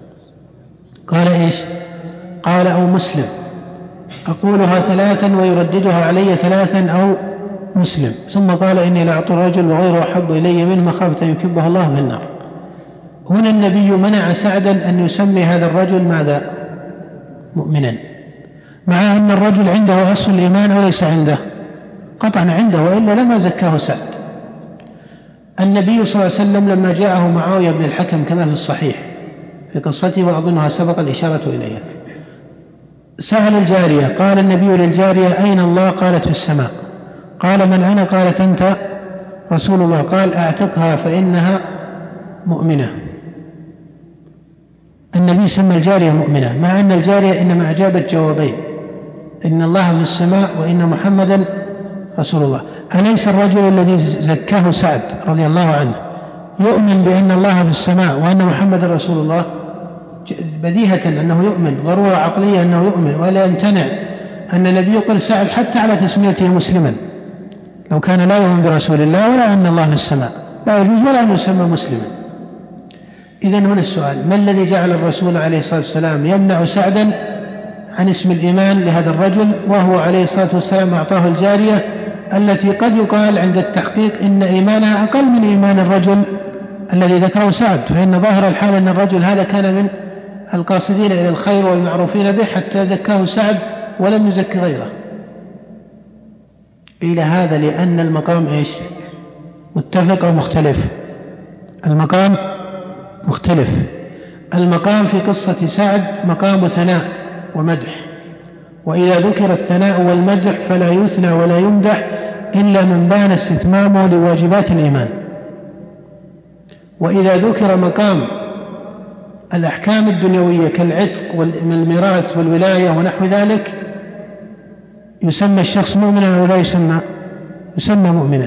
قال: إيش؟ قال: أو مسلم. أقولها ثلاثا ويرددها علي ثلاثا، أو مسلم. ثم قال: إني لأعطي الرجل وغيره أحب إلي منه مخافة أن يكبه الله في النار. هنا النبي منع سعدا أن يسمي هذا الرجل ماذا؟ مؤمنا، مع أن الرجل عنده أصل الإيمان وليس عنده؟ قطعا عنده، وإلا لما زكاه سعد. النبي صلى الله عليه وسلم لما جاءه معاوية بن الحكم كما في الصحيح في قصته، وأظنها سبق الإشارة إليها، سأل الجارية، قال النبي للجارية: أين الله؟ قالت: في السماء. قال: من أنا؟ قالت: أنت رسول الله. قال: أعتقها فإنها مؤمنة. النبي سمى الجارية مؤمنة، مع أن الجارية إنما أجابت جوابين: إن الله في السماء، وإن محمدا رسول الله. أليس الرجل الذي زكاه سعد رضي الله عنه يؤمن بأن الله في السماء وأن محمد رسول الله؟ بديهة أنه يؤمن، ضرورة عقلية أنه يؤمن، ولا يمتنع أن النبي يقول سعد حتى على تسميته مسلما لو كان لا يؤمن برسول الله ولا أن الله في السماء، لا يجوز ولا أن يسمى مسلما. إذن هنا السؤال: ما الذي جعل الرسول عليه الصلاة والسلام يمنع سعدا عن اسم الإيمان لهذا الرجل، وهو عليه الصلاة والسلام أعطاه الجارية التي قد يقال عند التحقيق إن إيمانها أقل من إيمان الرجل الذي ذكره سعد، فإن ظاهر الحال أن الرجل هذا كان من القاصدين إلى الخير والمعروفين به حتى زكاه سعد ولم يزك غيره. قيل هذا لأن المقام إيش؟ متفق أو مختلف؟ المقام مختلف. المقام في قصة سعد مقام ثناء ومدح، وإذا ذكر الثناء والمدح فلا يثنى ولا يمدح إلا من بان استتمامه لواجبات الإيمان. وإذا ذكر مقام الأحكام الدنيوية كالعتق والميراث والولاية ونحو ذلك يسمى الشخص مؤمنا أو لا يسمى؟ يسمى مؤمنا،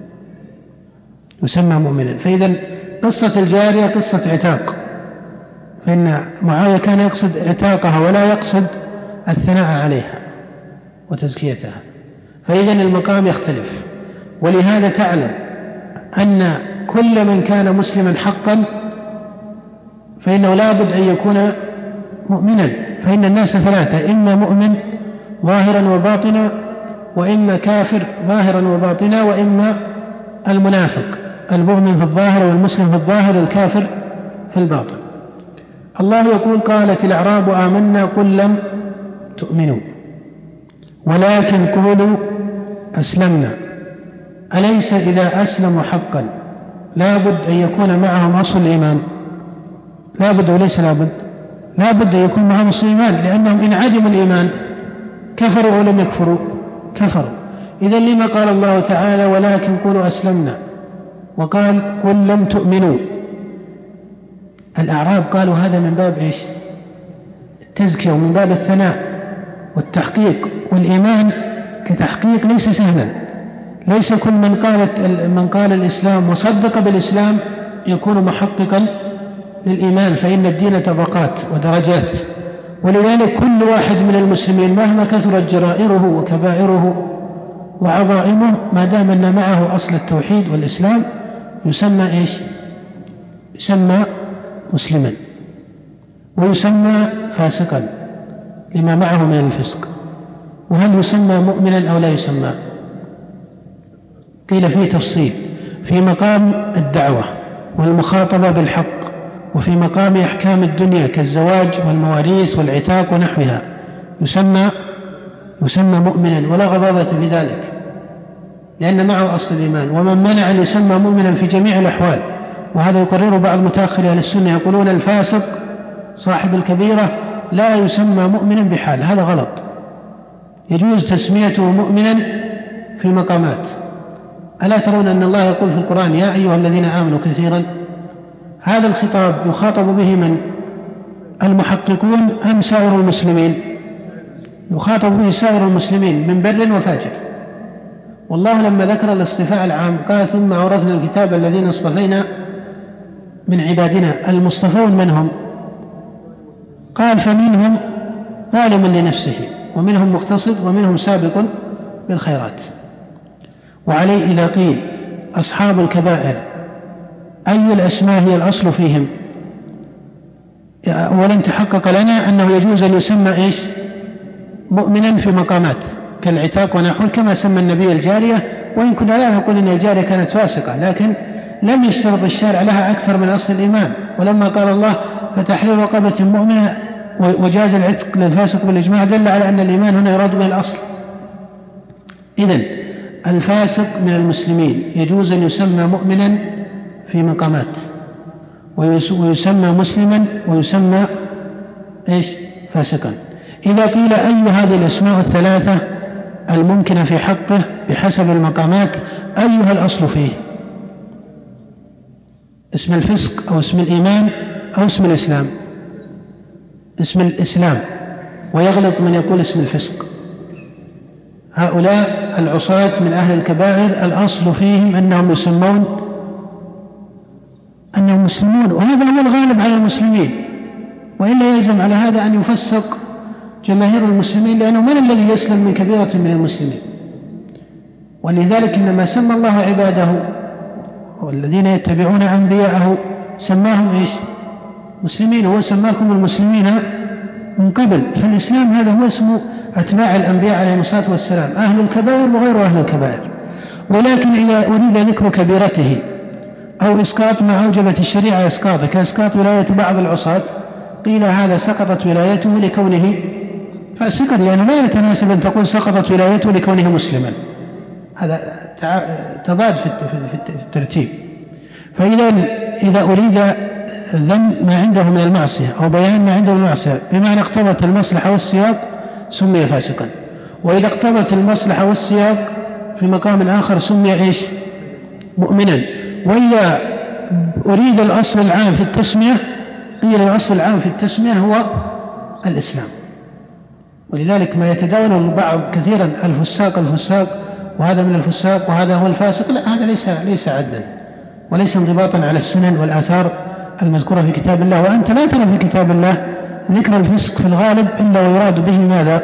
يسمى مؤمنا. فإذا قصة الجارية قصة عتاق، فإن معاوية كان يقصد عتاقها ولا يقصد الثناء عليها وتزكيتها، فإذا المقام يختلف. ولهذا تعلم أن كل من كان مسلما حقا فإنه لا بد أن يكون مؤمنا، فإن الناس ثلاثة: إما مؤمن ظاهرا وباطنا، وإما كافر ظاهرا وباطنا، وإما المنافق، المؤمن في الظاهر والمسلم في الظاهر والكافر في الباطن. الله يقول: قالت الأعراب آمنا قل لم تؤمنوا ولكن قولوا أسلمنا. أليس إذا أسلموا حقا لا بد أن يكون معهم أصل الإيمان؟ لا بد وليس لا بد؟ لا بد أن يكون معهم أصل الإيمان، لأنهم إن عدموا الإيمان كفروا أو لم يكفروا؟ كفروا. إذن لما قال الله تعالى ولكن قولوا أسلمنا وقال قل لم تؤمنوا؟ الأعراب قالوا هذا من باب إيش؟ التزكية ومن باب الثناء والتحقيق، والإيمان كتحقيق ليس سهلا. ليس كل من قال من قال الإسلام وصدق بالإسلام يكون محققا للإيمان، فإن الدين طبقات ودرجات. ولذلك كل واحد من المسلمين مهما كثرت جرائره وكبائره وعظائمه ما دام أن معه أصل التوحيد والإسلام يسمى إيش؟ يسمى مسلما، ويسمى فاسقا لما معه من الفسق. وهل يسمى مؤمنا أو لا يسمى؟ قيل فيه تفصيل: في مقام الدعوة والمخاطبة بالحق، وفي مقام أحكام الدنيا كالزواج والمواريث والعتاق ونحوها يسمى يسمى مؤمنا ولا غضاضة في ذلك، لأن معه أصل الإيمان. ومن منع أن يسمى مؤمنا في جميع الأحوال، وهذا يقرره بعض متأخري أهل السنة، يقولون الفاسق صاحب الكبيرة لا يسمى مؤمنا بحال، هذا غلط. يجوز تسميته مؤمنا في مقامات. ألا ترون أن الله يقول في القرآن يا أيها الذين آمنوا كثيرا؟ هذا الخطاب يخاطب به من؟ المحققون أم سائر المسلمين؟ يخاطب به سائر المسلمين من بر وفاجر. والله لما ذكر الاصطفاء العام قال ثم أورثنا الكتاب الذين اصطفينا من عبادنا. المصطفون من هم؟ قال فمنهم ظالم لنفسه ومنهم مقتصد ومنهم سابق بالخيرات. وعليه إذا قيل أصحاب الكبائر أي الأسماء هي الأصل فيهم؟ ولن تحقق لنا أنه يجوز أن يسمى إيش؟ مؤمنا في مقامات كالعتاق ونحوه، كما سمى النبي الجارية، وإن كنا لا نقول أن الجارية كانت فاسقة، لكن لم يشترط الشارع لها أكثر من أصل الإيمان. ولما قال الله فتحرير رقبة مؤمنة وجاز العتق للفاسق بالإجماع دل على أن الإيمان هنا يراد به الأصل. إذن الفاسق من المسلمين يجوز أن يسمى مؤمنا في مقامات، ويسمى مسلما ويسمى إيش؟ فاسقا. إذا قيل أي هذه الأسماء الثلاثة الممكنة في حقه بحسب المقامات أيها الأصل فيه؟ اسم الفسق أو اسم الإيمان أو اسم الإسلام؟ اسم الإسلام، ويغلط من يقول اسم الفسق. هؤلاء العصاة من أهل الكبائر الأصل فيهم أنهم يسمون أنهم مسلمون، وهذا هو الغالب على المسلمين، وإلا يلزم على هذا أن يفسق جماهير المسلمين، لأنه من الذي يسلم من كبيرة من المسلمين؟ ولذلك إنما سمى الله عباده والذين يتبعون أنبياءه سماهم إيش؟ مسلمين. هو سماكم المسلمين من قبل، فالإسلام هذا هو اسم أتباع الأنبياء عليهم الصلاة والسلام، أهل الكبائر وغير أهل الكبائر. ولكن إذا أريد ذكر كبيرته أو إسقاط ما أوجبت الشريعة إسقاطه كإسقاط ولاية بعض العصاة، قيل هذا سقطت ولايته لكونه فاسقا، لأنه لا يتناسب أن تقول سقطت ولايته لكونه مسلما، هذا تضاد في الترتيب. فإذا إذا أريد ذم ما عنده من المعصية أو بيان ما عنده من المعصية بمعنى اقتضت المصلحة والسياق سمي فاسقا، وإذا اقتضت المصلحة والسياق في مقام آخر سمي إيش؟ مؤمنا. وإذا أريد الأصل العام في التسمية قيل الأصل العام في التسمية هو الإسلام. ولذلك ما يتداول البعض كثيرا الفساق الفساق وهذا من الفساق وهذا هو الفاسق، لا، هذا ليس ليس عدلا وليس انضباطا على السنن والآثار المذكورة في كتاب الله. وأنت لا ترى في كتاب الله ذكر الفسق في الغالب إلا ويراد به ماذا؟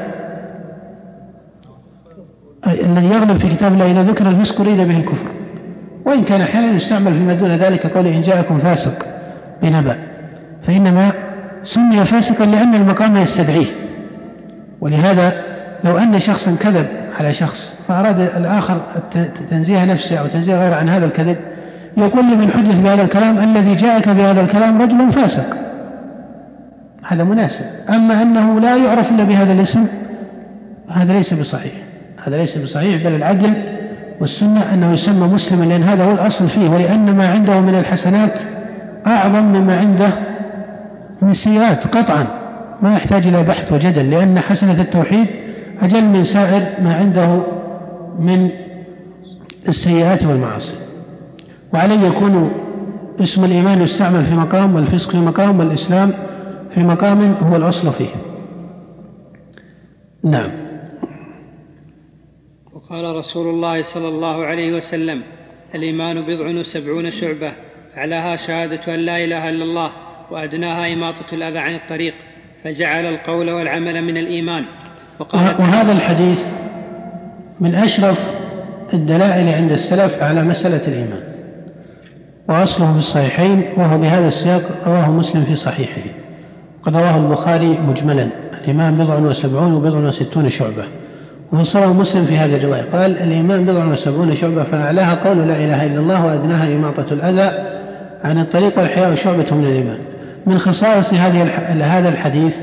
الذي يغلب في كتاب الله إذا ذكر الفسق أريد به الكفر، وإن كان أحيانا يستعمل فيما دون ذلك قول إن جاءكم فاسق بنبأ، فإنما سمي فاسقا لأن المقام يستدعيه. ولهذا لو أن شخصا كذب على شخص فأراد الآخر تنزيه نفسه أو تنزيه غير عن هذا الكذب، يقول لمن حدث بهذا الكلام الذي جاءك بهذا الكلام رجل فاسق، هذا مناسب. أما أنه لا يعرف إلا بهذا الاسم هذا ليس بصحيح، هذا ليس بصحيح، بل العدل والسنة أنه يسمى مسلما، لأن هذا هو الأصل فيه، ولأن ما عنده من الحسنات أعظم مما عنده من السيئات قطعا، ما يحتاج إلى بحث وجدل، لأن حسنة التوحيد أجل من سائر ما عنده من السيئات والمعاصي. وعليه يكون اسم الإيمان يستعمل في مقام، والفسق في مقام، والإسلام في مقام هو الأصل فيه. نعم. وقال رسول الله صلى الله عليه وسلم: الإيمان بضع وسبعون شعبة، أعلاها شهادة أن لا إله إلا الله، وأدناها إماطة الأذى عن الطريق، فجعل القول والعمل من الإيمان. وهذا الحديث من أشرف الدلائل عند السلف على مسألة الإيمان، وأصله في الصحيحين، وهو بهذا السياق رواه مسلم في صحيحه، قد رواه البخاري مجملا: الإيمان بضع وسبعون وبضع وستون شعبة، وصله مسلم في هذا الرواية قال: الإيمان بضع وسبعون شعبة، فأعلاها قول لا إله إلا الله، وأدناها إماطة الأذى عن الطريق، والحياء شعبة من الإيمان. من خصائص هذا الحديث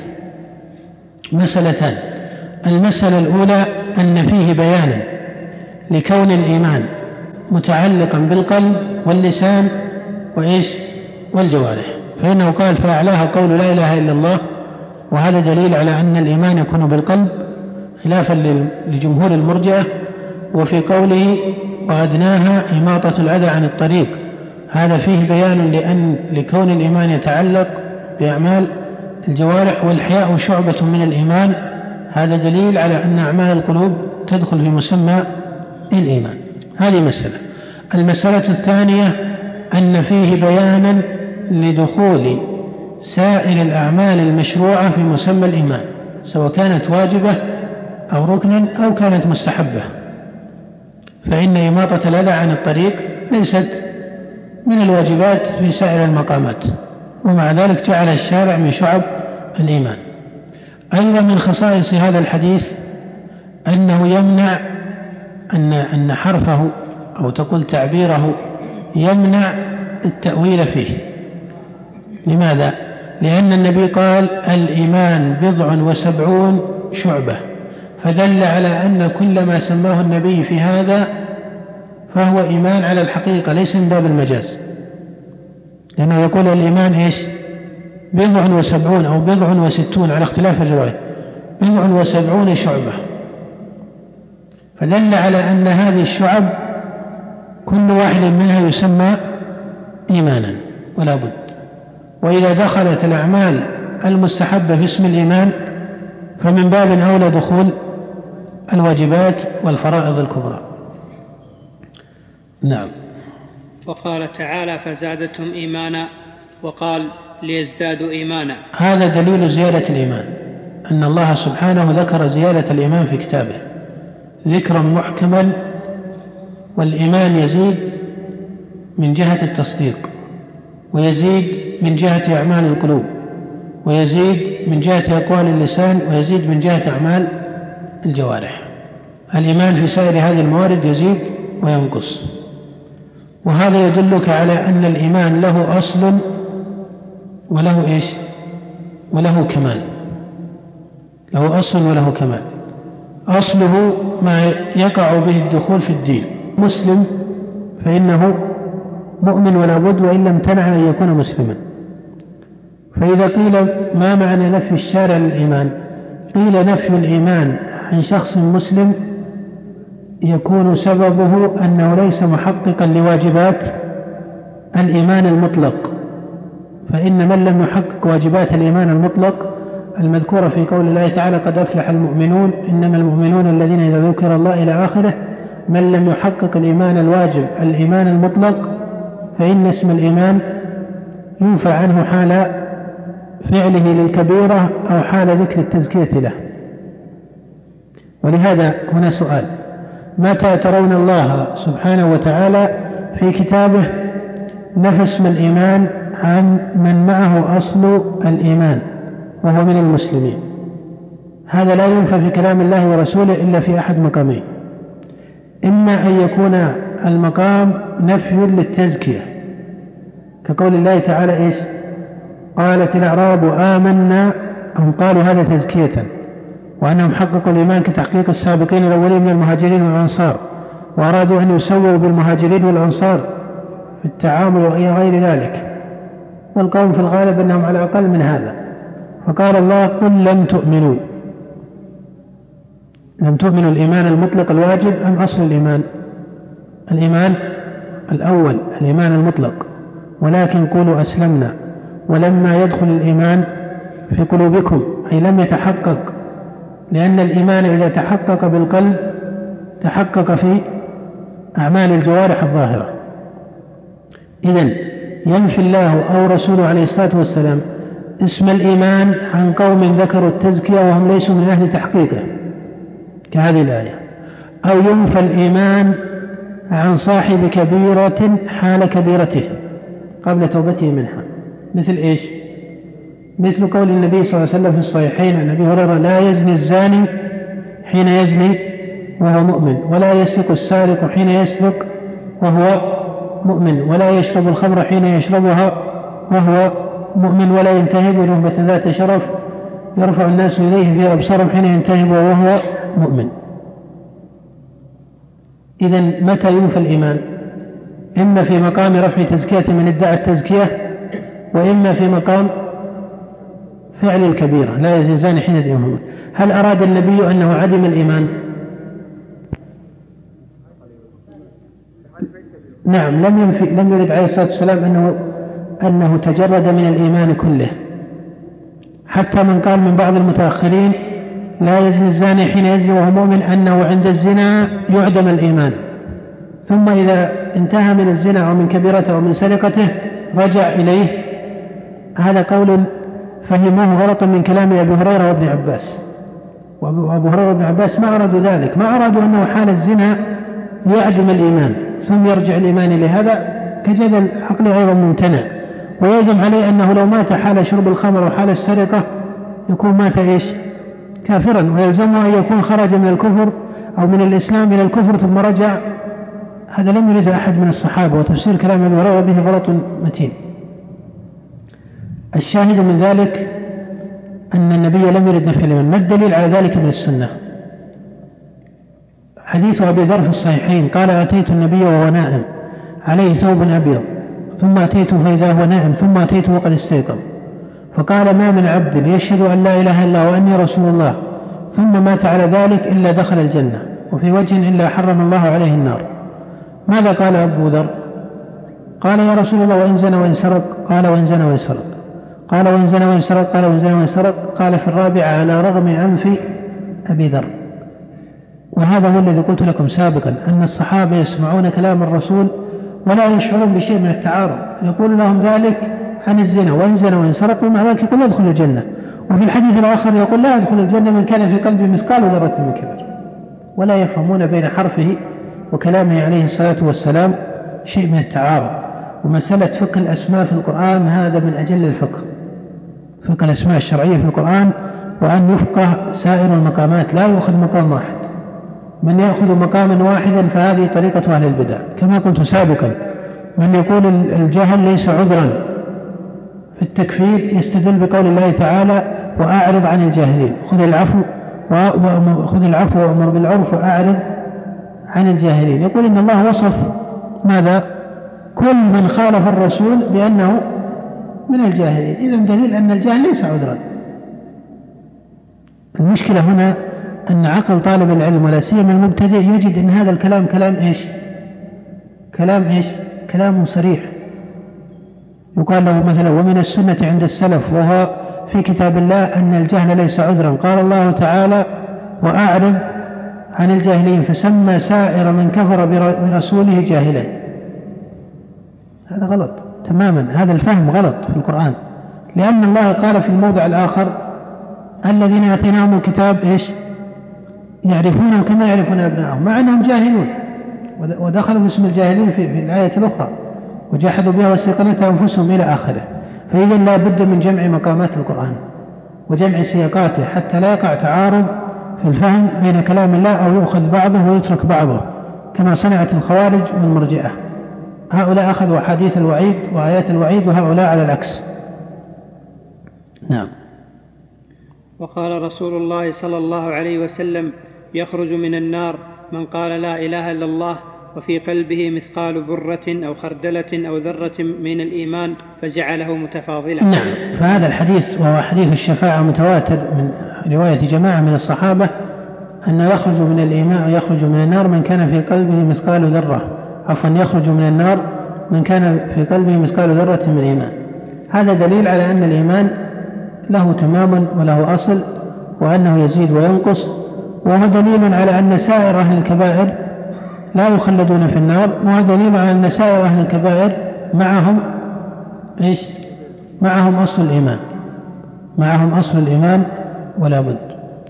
مسألتان: المسألة الأولى أن فيه بيانا لكون الإيمان متعلقا بالقلب واللسان وإيش والجوارح، فإنه قال: فأعلاها قول لا إله إلا الله، وهذا دليل على أن الإيمان يكون بالقلب خلافا لجمهور المرجئة. وفي قوله: وأدناها إماطة الأذى عن الطريق، هذا فيه بيان لأن لكون الإيمان يتعلق بأعمال الجوارح، والحياء شعبة من الإيمان، هذا دليل على أن أعمال القلوب تدخل في مسمى الإيمان. هذه مسألة. المسألة الثانية أن فيه بيانا لدخول سائر الأعمال المشروعة في مسمى الإيمان، سواء كانت واجبة أو ركنا أو كانت مستحبة، فإن إماطة الأذى عن الطريق ليست من الواجبات في سائر المقامات، ومع ذلك جعل الشارع من شعب الإيمان. أيضا من خصائص هذا الحديث أنه يمنع أن أن حرفه أو تقول تعبيره يمنع التأويل فيه. لماذا؟ لأن النبي قال: الإيمان بضع وسبعون شعبة، فدل على أن كل ما سماه النبي في هذا فهو إيمان على الحقيقة، ليس من باب المجاز، لأنه يقول الإيمان إيش؟ بضع وسبعون أو بضع وستون على اختلاف الرواية، بضع وسبعون شعبة، فدل على أن هذه الشعب كل واحد منها يسمى إيمانا ولا بد. وإذا دخلت الأعمال المستحبة في اسم الإيمان فمن باب أولى دخول الواجبات والفرائض الكبرى. نعم. وقال تعالى: فزادتهم إيمانا، وقال: ليزدادوا إيمانا. هذا دليل زيادة الإيمان، أن الله سبحانه ذكر زيادة الإيمان في كتابه ذكرا محكما، والإيمان يزيد من جهة التصديق، ويزيد من جهة أعمال القلوب، ويزيد من جهة أقوال اللسان، ويزيد من جهة أعمال الجوارح. الإيمان في سائر هذه الموارد يزيد وينقص. وهذا يدلك على أن الإيمان له أصل وله إيش؟ وله كمال. له أصل وله كمال. أصله ما يقع به الدخول في الدين. مسلم فإنه مؤمن ولا بد وإن لم تنع أن يكون مسلما. فإذا قيل ما معنى نفي الشارع للإيمان؟ قيل نفي الإيمان عن شخص مسلم يكون سببه أنه ليس محققا لواجبات الإيمان المطلق، فإن من لم يحقق واجبات الإيمان المطلق المذكورة في قول الله تعالى قد أفلح المؤمنون إنما المؤمنون الذين إذا ذكر الله إلى آخره، من لم يحقق الإيمان الواجب الإيمان المطلق فإن اسم الإيمان ينفى عنه حال فعله للكبيرة أو حال ذكر التزكية له. ولهذا هنا سؤال: متى ترون الله سبحانه وتعالى في كتابه نفى اسم الإيمان عن من معه أصل الإيمان وهو من المسلمين؟ هذا لا ينفى في كلام الله ورسوله إلا في أحد مقامين: إما أن يكون المقام نفي للتزكية كقول الله تعالى إيش؟ قالت الأعراب آمنا، هم قالوا هذا تزكية وأنهم حققوا الإيمان كتحقيق السابقين الأولين من المهاجرين والأنصار، وأرادوا أن يسووا بالمهاجرين والأنصار في التعامل وإلى غير ذلك، والقوم في الغالب أنهم على أقل من هذا. فقال الله: قل لم تؤمنوا. لم تؤمنوا الإيمان المطلق الواجب أم أصل الإيمان؟ الإيمان الأول، الإيمان المطلق، ولكن قولوا أسلمنا، ولما يدخل الإيمان في قلوبكم أي لم يتحقق، لأن الإيمان إذا تحقق بالقلب تحقق في أعمال الجوارح الظاهرة. إذن ينفي الله أو رسوله عليه الصلاة والسلام اسم الإيمان عن قوم ذكروا التزكية وهم ليسوا من أهل تحقيقه كهذه الآية، أو ينفى الإيمان عن صاحب كبيرة حال كبيرته قبل توبته منها. مثل إيش؟ مثل قول النبي صلى الله عليه وسلم في الصحيحين عن أبي هريرة: لا يزني الزاني حين يزني وهو مؤمن، ولا يسرق السارق حين يسرق وهو مؤمن، ولا يشرب الخمر حين يشربها وهو مؤمن، ولا ينتهب نهبة ذات شرف يرفع الناس إليه في أبصارهم حين ينتهب وهو مؤمن. إذن متى ينفى الإيمان؟ إما في مقام رفع تزكية من ادعى التزكية، وإما في مقام فعل الكبيرة لا يزني الزاني حين يزني وهو مؤمن. هل أراد النبي أنه عدم الإيمان؟ نعم، لم ينفي، لم يرد عليه الصلاة والسلام أنه أنه تجرد من الإيمان كله. حتى من قال من بعض المتأخرين لا يزني الزاني حين يزني وهو مؤمن أنه عند الزنا يعدم الإيمان، ثم إذا انتهى من الزنا أو من كبيرته أو من سرقته رجع إليه. هذا قول فهموه غلطا من كلام أبي هريرة وابن عباس، وأبو هريرة وابن عباس ما أرادوا ذلك، ما أرادوا أنه حال الزنا يعدم الإيمان ثم يرجع الإيمان إليه. هذا كجدل عقلي أيضا ممتنع، ويلزم عليه أنه لو مات حال شرب الخمر وحال السرقة يكون مات إيش؟ كافرا، ويلزمه أن يكون خرج من الكفر أو من الإسلام إلى الكفر ثم رجع. هذا لم يرد أحد من الصحابة، وتفسير كلام ابن هريرة به غلط متين. الشاهد من ذلك أن النبي لم يرد نفي الإيمان. ما الدليل على ذلك من السنة؟ حديث أبي ذر في الصحيحين قال: أتيت النبي وهو نائم عليه ثوب أبيض، ثم أتيت فإذا هو نائم، ثم أتيت وقد استيقظ، فقال: ما من عبد يشهد أن لا إله إلا الله وأني رسول الله ثم مات على ذلك إلا دخل الجنة، وفي وجه إلا حرم الله عليه النار. ماذا قال أبو ذر؟ قال: يا رسول الله وإن زنى وإن سرق؟ قال: وإن زنى وإن سرق. قال: وإن زنى وإن سرق؟ قال: وإن زنى وإن سرق. قال في الرابعة على رغم أنف أبي ذر. وهذا هو الذي قلت لكم سابقا، أن الصحابة يسمعون كلام الرسول ولا يشعرون بشيء من التعارض، يقول لهم ذلك عن الزنا: وإن زنى وإن سرق، ومع ذلك يقول يدخل الجنة. وفي الحديث الآخر يقول: لا يدخل الجنة من كان في قلبه مثقال ذرة من كبر. ولا يفهمون بين حرفه وكلامه عليه الصلاة والسلام شيء من التعارض. ومسألة فقه الأسماء في القرآن هذا من أجل الفقه. فقه الأسماء الشرعية في القرآن وأن يفقه سائر المقامات، لا يأخذ مقام واحد. من يأخذ مقاما واحدا فهذه طريقة أهل البدع. كما قلت سابقا، من يقول الجهل ليس عذرا في التكفير يستدل بقول الله تعالى وأعرض عن الجاهلين، خذ العفو وخذ العفو وأمر بالعرف وأعرض عن الجاهلين. يقول إن الله وصف ماذا؟ كل من خالف الرسول بأنه من الجاهلين، إذن دليل أن الجاهل ليس عذرا. المشكلة هنا أن عقل طالب العلم ولا سيما المبتدئ يجد أن هذا الكلام كلام إيش؟ كلام إيش؟ كلام صريح. يقال له مثلا ومن السنة عند السلف وهو في كتاب الله أن الجهل ليس عذرا، قال الله تعالى وأعرض عن الجاهلين، فسمى سائر من كفر برسوله جاهلا. هذا غلط تماما، هذا الفهم غلط في القرآن، لأن الله قال في الموضع الآخر الذين آتيناهم الكتاب إيش؟ يعرفونه كما يعرفون أبنائهم، مع أنهم جاهلون، ودخلوا باسم الجاهلين في, في الآية الأخرى وجحدوا بها واستيقنتها أنفسهم إلى آخره. فإذا لا بد من جمع مقامات القرآن وجمع سياقاته حتى لا يقع تعارض في الفهم بين كلام الله أو يؤخذ بعضه ويترك بعضه كما صنعت الخوارج والمرجئة. هؤلاء أخذوا أحاديث الوعيد وآيات الوعيد وهؤلاء على العكس. نعم. وقال رسول الله صلى الله عليه وسلم يخرج من النار من قال لا إله إلا الله وفي قلبه مثقال ذرة أو خردلة أو ذرة من الإيمان فجعله متفاضلا. نعم. فهذا الحديث وهو حديث الشفاعة متواتر من رواية جماعة من الصحابة أن يخرج من الإيمان يخرج من النار من كان في قلبه مثقال ذرة، عفوا يخرج من النار من كان في قلبه مثقال ذرة من إيمان. هذا دليل على أن الإيمان له تمام وله أصل وأنه يزيد وينقص، وهو دليل على أن سائر أهل الكبائر لا يخلدون في النار، وهو دليل على أن سائر أهل الكبائر معهم إيش؟ معهم أصل الإيمان معهم أصل الإيمان ولا بد.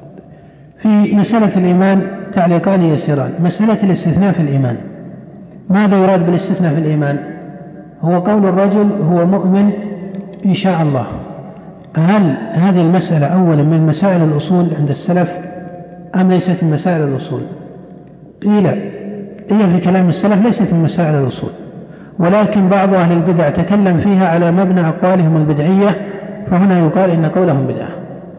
في مسألة الإيمان تعليقان يسيران. مسألة الاستثناء في الإيمان، ماذا يراد بالاستثناء في الإيمان؟ هو قول الرجل هو مؤمن إن شاء الله. هل هذه المسألة أولا من مسائل الأصول عند السلف أم ليست من مسائل الأصول؟ قيل هي في كلام السلف ليست من مسائل الأصول، ولكن بعض أهل البدع تكلم فيها على مبنى أقوالهم البدعية، فهنا يقال إن قولهم بدعة.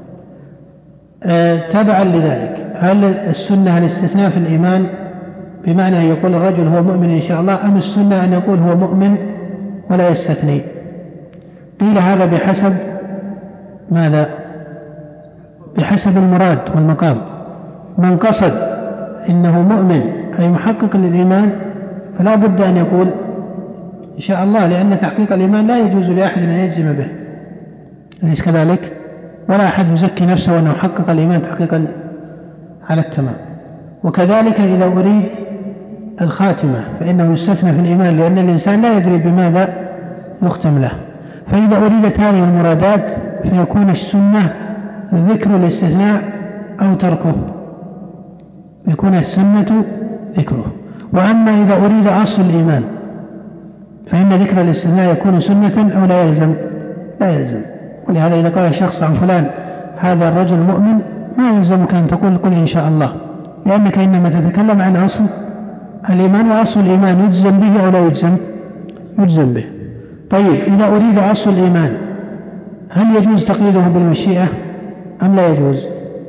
أه تبعا لذلك، هل السنة الاستثناء في الإيمان بمعنى أن يقول الرجل هو مؤمن إن شاء الله، أم السنة أن يقول هو مؤمن ولا يستثني؟ قيل هذا بحسب ماذا؟ بحسب المراد والمقام. من قصد إنه مؤمن أي محقق للإيمان فلا بد أن يقول إن شاء الله، لأن تحقيق الإيمان لا يجوز لأحد أن يجزم به، أليس كذلك؟ ولا أحد يزكي نفسه أنه حقق الإيمان تحقيقا على التمام. وكذلك إذا أريد الخاتمة فإنه يستثنى في الإيمان، لأن الإنسان لا يدري بماذا يختم له. فإذا أريدت هذه المرادات فيكون السنة ذكر الاستثناء أو تركه، يكون السنة ذكره. وأما إذا أريد أصل الإيمان فإن ذكر الاستثناء يكون سنة أو لا يلزم؟ لا يلزم. ولهذا إذا قال الشخص عن فلان هذا الرجل مؤمن ما يلزمك أن تقول قل إن شاء الله، لأنك إنما تتكلم عن أصل الإيمان، وأصل الإيمان يجزم به أو لا يجزم؟ يجزم به. طيب إذا أريد أصل الإيمان هل يجوز تقييده بالمشيئة أم لا يجوز؟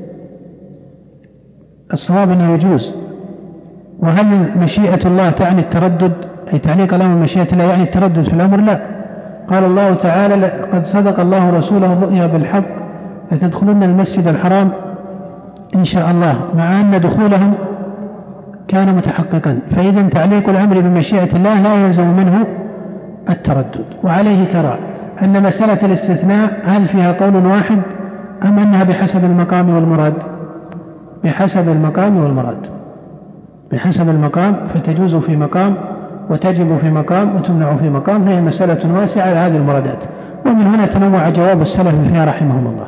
الصواب أنه يجوز. وهل مشيئة الله تعني التردد، أي تعليق الأمر مشيئة الله يعني التردد في الأمر؟ لا. قال الله تعالى قد صدق الله رسوله الرؤيا بالحق لتدخلن المسجد الحرام إن شاء الله، مع أن دخولهم كان متحققا. فإذا تعليق الأمر بمشيئة الله لا يلزم منه التردد. وعليه ترى أن مسألة الاستثناء هل فيها قول واحد أم أنها بحسب المقام والمراد؟ بحسب المقام والمراد. بحسب المقام، فتجوز في مقام وتجب في مقام وتمنع في مقام، فهي مسألة واسعة على هذه المرادات. ومن هنا تنوع جواب السلف فيها رحمهم الله.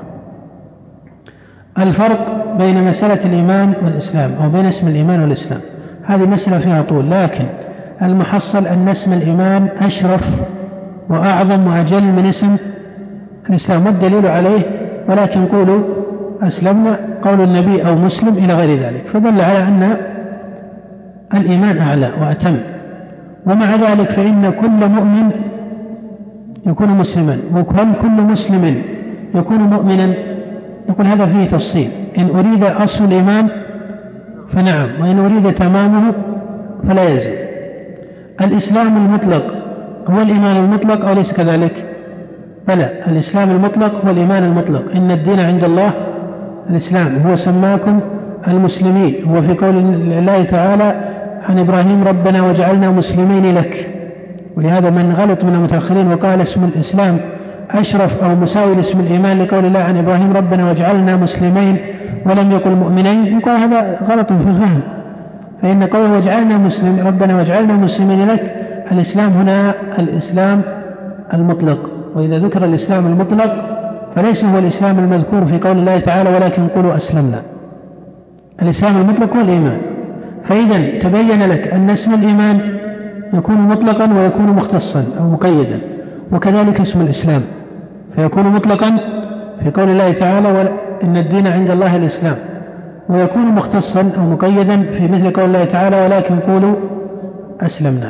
الفرق بين مسألة الإيمان والإسلام أو بين اسم الإيمان والإسلام هذه مسألة فيها طول، لكن المحصل أن اسم الإيمان أشرف وأعظم وأجل من اسم الإسلام، والدليل عليه ولكن قولوا أسلمنا قول النبي أو مسلم إلى غير ذلك، فدل على أن الإيمان أعلى وأتم. ومع ذلك فإن كل مؤمن يكون مسلما، وهل كل مسلم يكون مؤمنا؟ نقول هذا فيه تفصيل. إن أريد أصل الإيمان فنعم، وإن أريد تمامه فلا يلزم. الإسلام المطلق هو الإيمان المطلق أو ليس كذلك؟ بلى، الإسلام المطلق هو الإيمان المطلق. إن الدين عند الله الإسلام، هو سماكم المسلمين. هو في قول الله تعالى عن إبراهيم ربنا وجعلنا مسلمين لك. ولهذا من غلط من المتأخرين وقال اسم الإسلام أشرف أو مساوي لاسم الإيمان لقول الله عن إبراهيم ربنا وجعلنا مسلمين ولم يقل مؤمنين، يقول هذا غلط في الفهم. فإن قوله وجعلنا مسلم ربنا وجعلنا مسلمين لك، الإسلام هنا الإسلام المطلق. وإذا ذكر الإسلام المطلق فليس هو الإسلام المذكور في قول الله تعالى ولكن قولوا أسلمنا. الإسلام المطلق هو الإيمان. فإذا تبين لك أن اسم الإيمان يكون مطلقا ويكون مختصا أو مقيدا، وكذلك اسم الإسلام فيكون مطلقا في قول الله تعالى إن الدين عند الله الإسلام، ويكون مختصا أو مقيدا في مثل قول الله تعالى ولكن قولوا أسلمنا.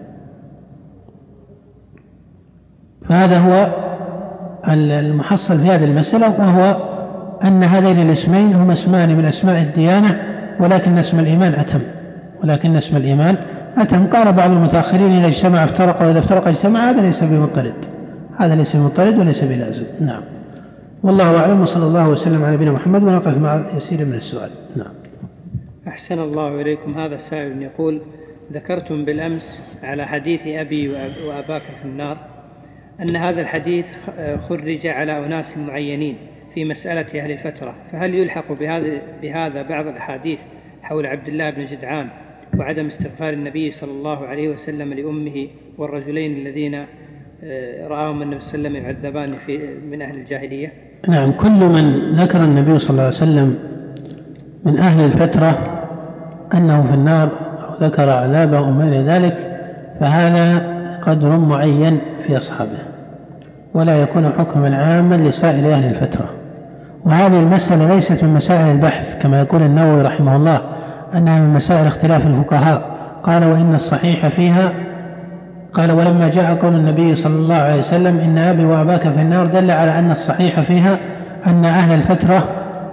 فهذا هو المحصل في هذه المسألة، وهو أن هذين الاسمين هما اسمان من أسماء الديانة، ولكن اسم الإيمان أتم ولكن اسم الإيمان أتم. قال بعض المتأخرين إذا اجتمع افترق وإذا افترق اجتمع، هذا ليس بمضطرد، هذا ليس بمضطرد وليس بلازم. نعم، والله أعلم، وصلى الله وسلم على نبينا محمد. ونقف مع يسير من السؤال. نعم. أحسن الله إليكم. هذا سائل يقول: ذكرتم بالأمس على حديث أبي وأباك في النار أن هذا الحديث خرج على أناس معينين في مسألة أهل الفترة، فهل يلحق بهذا, بهذا بعض الأحاديث حول عبد الله بن جدعان وعدم استغفار النبي صلى الله عليه وسلم لأمه والرجلين الذين رآهم النبي صلى الله عليه وسلم يعذبان في من أهل الجاهلية؟ نعم، كل من ذكر النبي صلى الله عليه وسلم من أهل الفترة أنه في النار أو ذكر عذابه وما إلى ذلك فهذا قدر معين في أصحابه، ولا يكون حكما عاما لسائر أهل الفترة. وهذه المسألة ليست من مسائل البحث كما يقول النووي رحمه الله، أنها من مسائل اختلاف الفقهاء. قال وإن الصحيح فيها، قال ولما جاء قول النبي صلى الله عليه وسلم إن أبي وأباك في النار، دل على أن الصحيح فيها أن أهل الفترة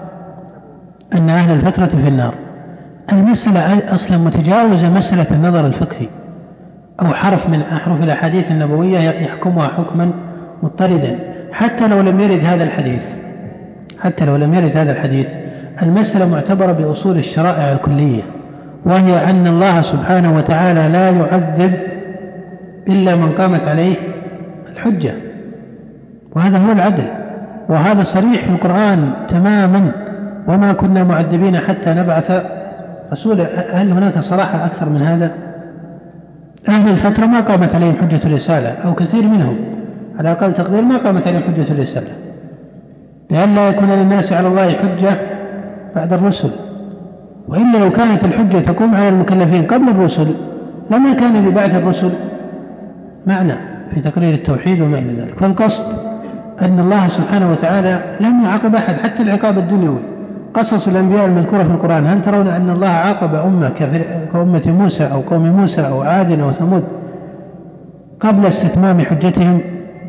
أن أهل الفترة في النار. المسألة أصلا متجاوزة مسألة النظر الفقهي أو حرف من أحرف الأحاديث النبوية يحكمها حكما مضطردا، حتى لو لم يرد هذا الحديث حتى لو لم يرد هذا الحديث المسألة معتبرة بأصول الشرائع الكلية، وهي أن الله سبحانه وتعالى لا يعذب إلا من قامت عليه الحجة، وهذا هو العدل، وهذا صريح في القرآن تماما: وما كنا معذبين حتى نبعث رسولا. هل هناك صراحة أكثر من هذا؟ أهل الفترة ما قامت عليهم حجة الرسالة، أو كثير منهم على أقل تقدير ما قامت عليهم حجة الرسالة، لئلا يكون للناس على الله حجة بعد الرسل. وإلا لو كانت الحجة تقوم على المكلفين قبل الرسل لما كان لبعث الرسل معنى في تقرير التوحيد وما إلى ذلك. فالقصد أن الله سبحانه وتعالى لم يعاقب أحد حتى العقاب الدنيوي. قصص الأنبياء المذكورة في القرآن، هل ترون أن الله عاقب أمة كأمة موسى أو قوم موسى أو عاد أو ثمود قبل استتمام حجتهم؟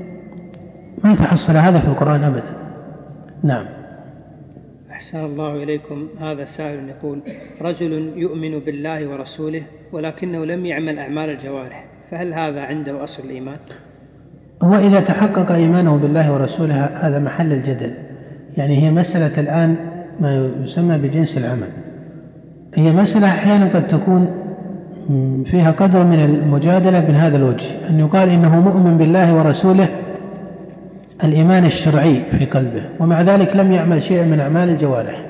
ما تحصل هذا في القرآن أبدا. نعم. أحسن الله إليكم. هذا سائل يقول: رجل يؤمن بالله ورسوله ولكنه لم يعمل أعمال الجوارح، فهل هذا عنده أصل الإيمان؟ هو إذا تحقق إيمانه بالله ورسوله هذا محل الجدل، يعني هي مسألة الآن ما يسمى بجنس العمل. هي مسألة أحيانا قد تكون فيها قدر من المجادلة من هذا الوجه، أن يقال إنه مؤمن بالله ورسوله الإيمان الشرعي في قلبه، ومع ذلك لم يعمل شيئا من أعمال الجوارح.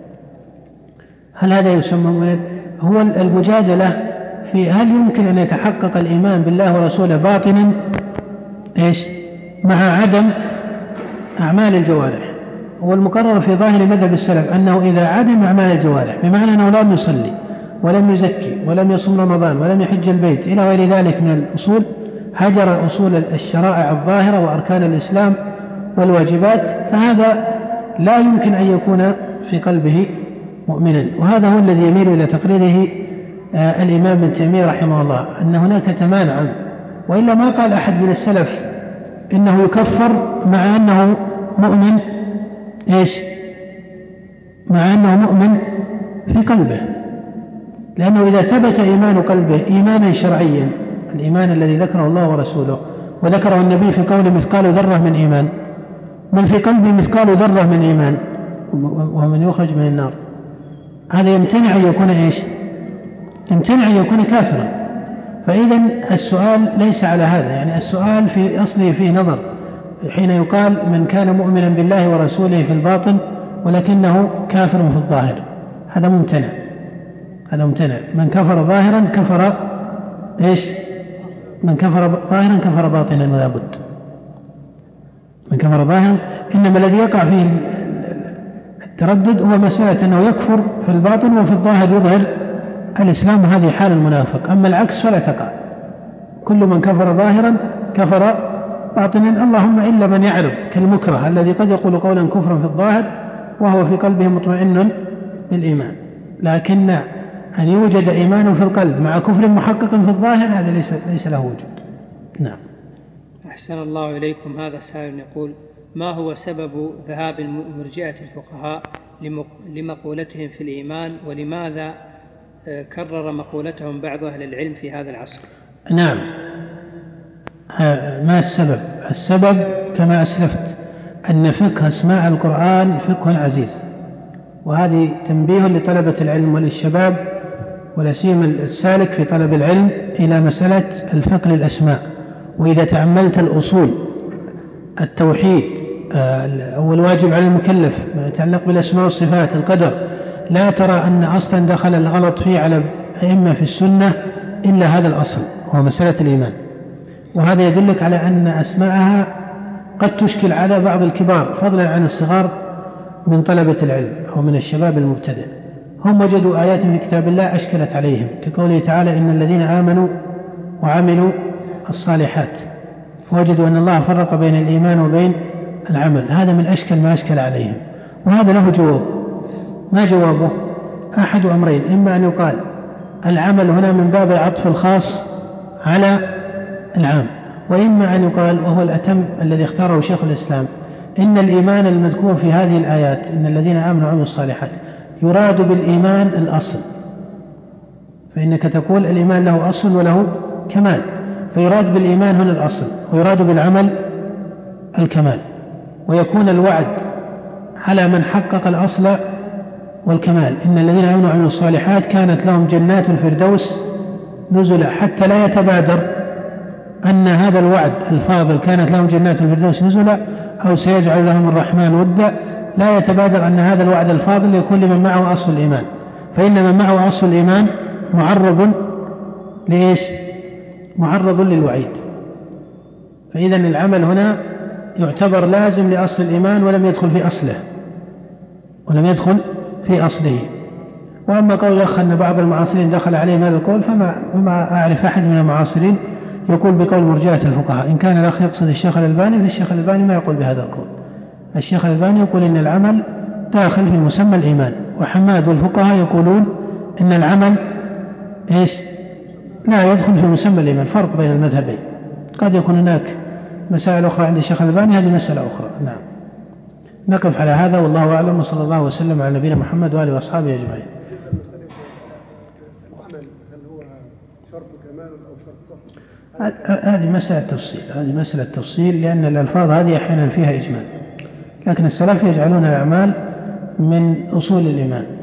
هل هذا يسمى مؤمن؟ هو المجادلة في هل يمكن أن يتحقق الإيمان بالله ورسوله باطنا إيش مع عدم أعمال الجوارح. والمقرر في ظاهر مذهب السلف أنه إذا عدم أعمال الجوارح بمعنى أنه لم يصلي ولم يزكي ولم يصوم رمضان ولم يحج البيت إلى غير ذلك من الأصول، هجر أصول الشرائع الظاهرة وأركان الإسلام والواجبات، فهذا لا يمكن أن يكون في قلبه مؤمنا. وهذا هو الذي يميل إلى تقريره آه الإمام ابن تيمية رحمه الله، أن هناك تمانعا، وإلا ما قال أحد من السلف إنه يكفر مع أنه مؤمن إيش؟ مع أنه مؤمن في قلبه، لأنه إذا ثبت إيمان قلبه إيمانا شرعيا، الإيمان الذي ذكره الله ورسوله وذكره النبي في قوله مثقال ذرة من إيمان، من في قلبه مثقال ذرة من إيمان ومن يخرج من النار، هذا يمتنع أن يكون إيش؟ يمتنع أن يكون كافرا. فإذا السؤال ليس على هذا، يعني السؤال في أصله فيه نظر، حين يقال من كان مؤمنا بالله ورسوله في الباطن ولكنه كافر في الظاهر، هذا ممتنع، هذا ممتنع. من كفر ظاهرا كفر إيش؟ من كفر ظاهرا كفر باطنا ولا بد. من كفر ظاهرا، إنما الذي يقع فيه التردد هو مسألة أنه يكفر في الباطن وفي الظاهر يظهر الإسلام، هذه حال المنافق. أما العكس فلا تقع، كل من كفر ظاهرا كفر باطنا، اللهم إلا من يعرض كالمكره الذي قد يقول قولا كفرا في الظاهر وهو في قلبه مطمئن بالإيمان، لكن أن يوجد إيمان في القلب مع كفر محقق في الظاهر هذا ليس, ليس له وجود. نعم. أحسن الله إليكم. هذا السائل يقول: ما هو سبب ذهاب المرجئة الفقهاء لمقولتهم في الإيمان، ولماذا كرر مقولتهم بعض أهل العلم في هذا العصر؟ نعم. ما السبب؟ السبب كما أسلفت أن فقه أسماء القرآن فقه عزيز، وهذه تنبيه لطلبة العلم وللشباب ولا سيما السالك في طلب العلم إلى مسألة الفقه للأسماء. وإذا تأملت الأصول التوحيد أو الواجب على المكلف ما يتعلق بالأسماء والصفات القدر، لا ترى أن أصلا دخل الغلط فيه على أئمة في السنة إلا هذا الأصل، هو مسألة الإيمان. وهذا يدلك على أن أسماءها قد تشكل على بعض الكبار فضلا عن الصغار من طلبة العلم أو من الشباب المبتدئ. هم وجدوا آيات في كتاب الله أشكلت عليهم، كقوله تعالى: إن الذين آمنوا وعملوا الصالحات، فوجدوا أن الله فرق بين الإيمان وبين العمل، هذا من أشكل ما أشكل عليهم. وهذا له جواب. ما جوابه؟ أحد أمرين: إما أن يقال العمل هنا من باب عطف الخاص على العام، وإما أن يقال، وهو الأتم الذي اختاره شيخ الإسلام، إن الإيمان المذكور في هذه الآيات إن الذين آمنوا وعملوا الصالحات يراد بالإيمان الأصل، فإنك تقول الإيمان له أصل وله كمال، فيراد بالإيمان هنا الأصل، ويراد بالعمل الكمال، ويكون الوعد على من حقق الأصل والكمال. إن الذين آمنوا وعملوا الصالحات كانت لهم جنات الفردوس نزلا، حتى لا يتبادر أن هذا الوعد الفاضل كانت لهم جنات الفردوس نزلا أو سيجعل لهم الرحمن ودا، لا يتبادر أن هذا الوعد الفاضل يكون لمن معه أصل الإيمان، فإن من معه أصل الإيمان معرض لإيش؟ معرض للوعيد. فإذا العمل هنا يعتبر لازم لأصل الإيمان ولم يدخل في أصله ولم يدخل في أصله. وأما قول الأخ أن بعض المعاصرين دخل عليهم هذا القول، فما, فما أعرف أحد من المعاصرين يقول بقول مرجئة الفقهاء. إن كان الأخ يقصد الشيخ الألباني، فالشيخ الألباني ما يقول بهذا القول. الشيخ الألباني يقول إن العمل داخل في مسمى الإيمان، وحماد والفقهاء يقولون إن العمل إيش؟ لا يدخل في مسمى الإيمان. فرق بين المذهبين. قد يكون هناك مسائل أخرى عند الشيخ الألباني، هذه مسألة أخرى. نعم. نقف على هذا والله أعلم، وصلى الله وسلم على نبينا محمد وآله وأصحابه أجمعين. هذه مسألة تفصيل، هذه مسألة تفصيل، لأن الألفاظ هذه أحيانا فيها إجمال، لكن السلف يجعلون الأعمال من أصول الإيمان.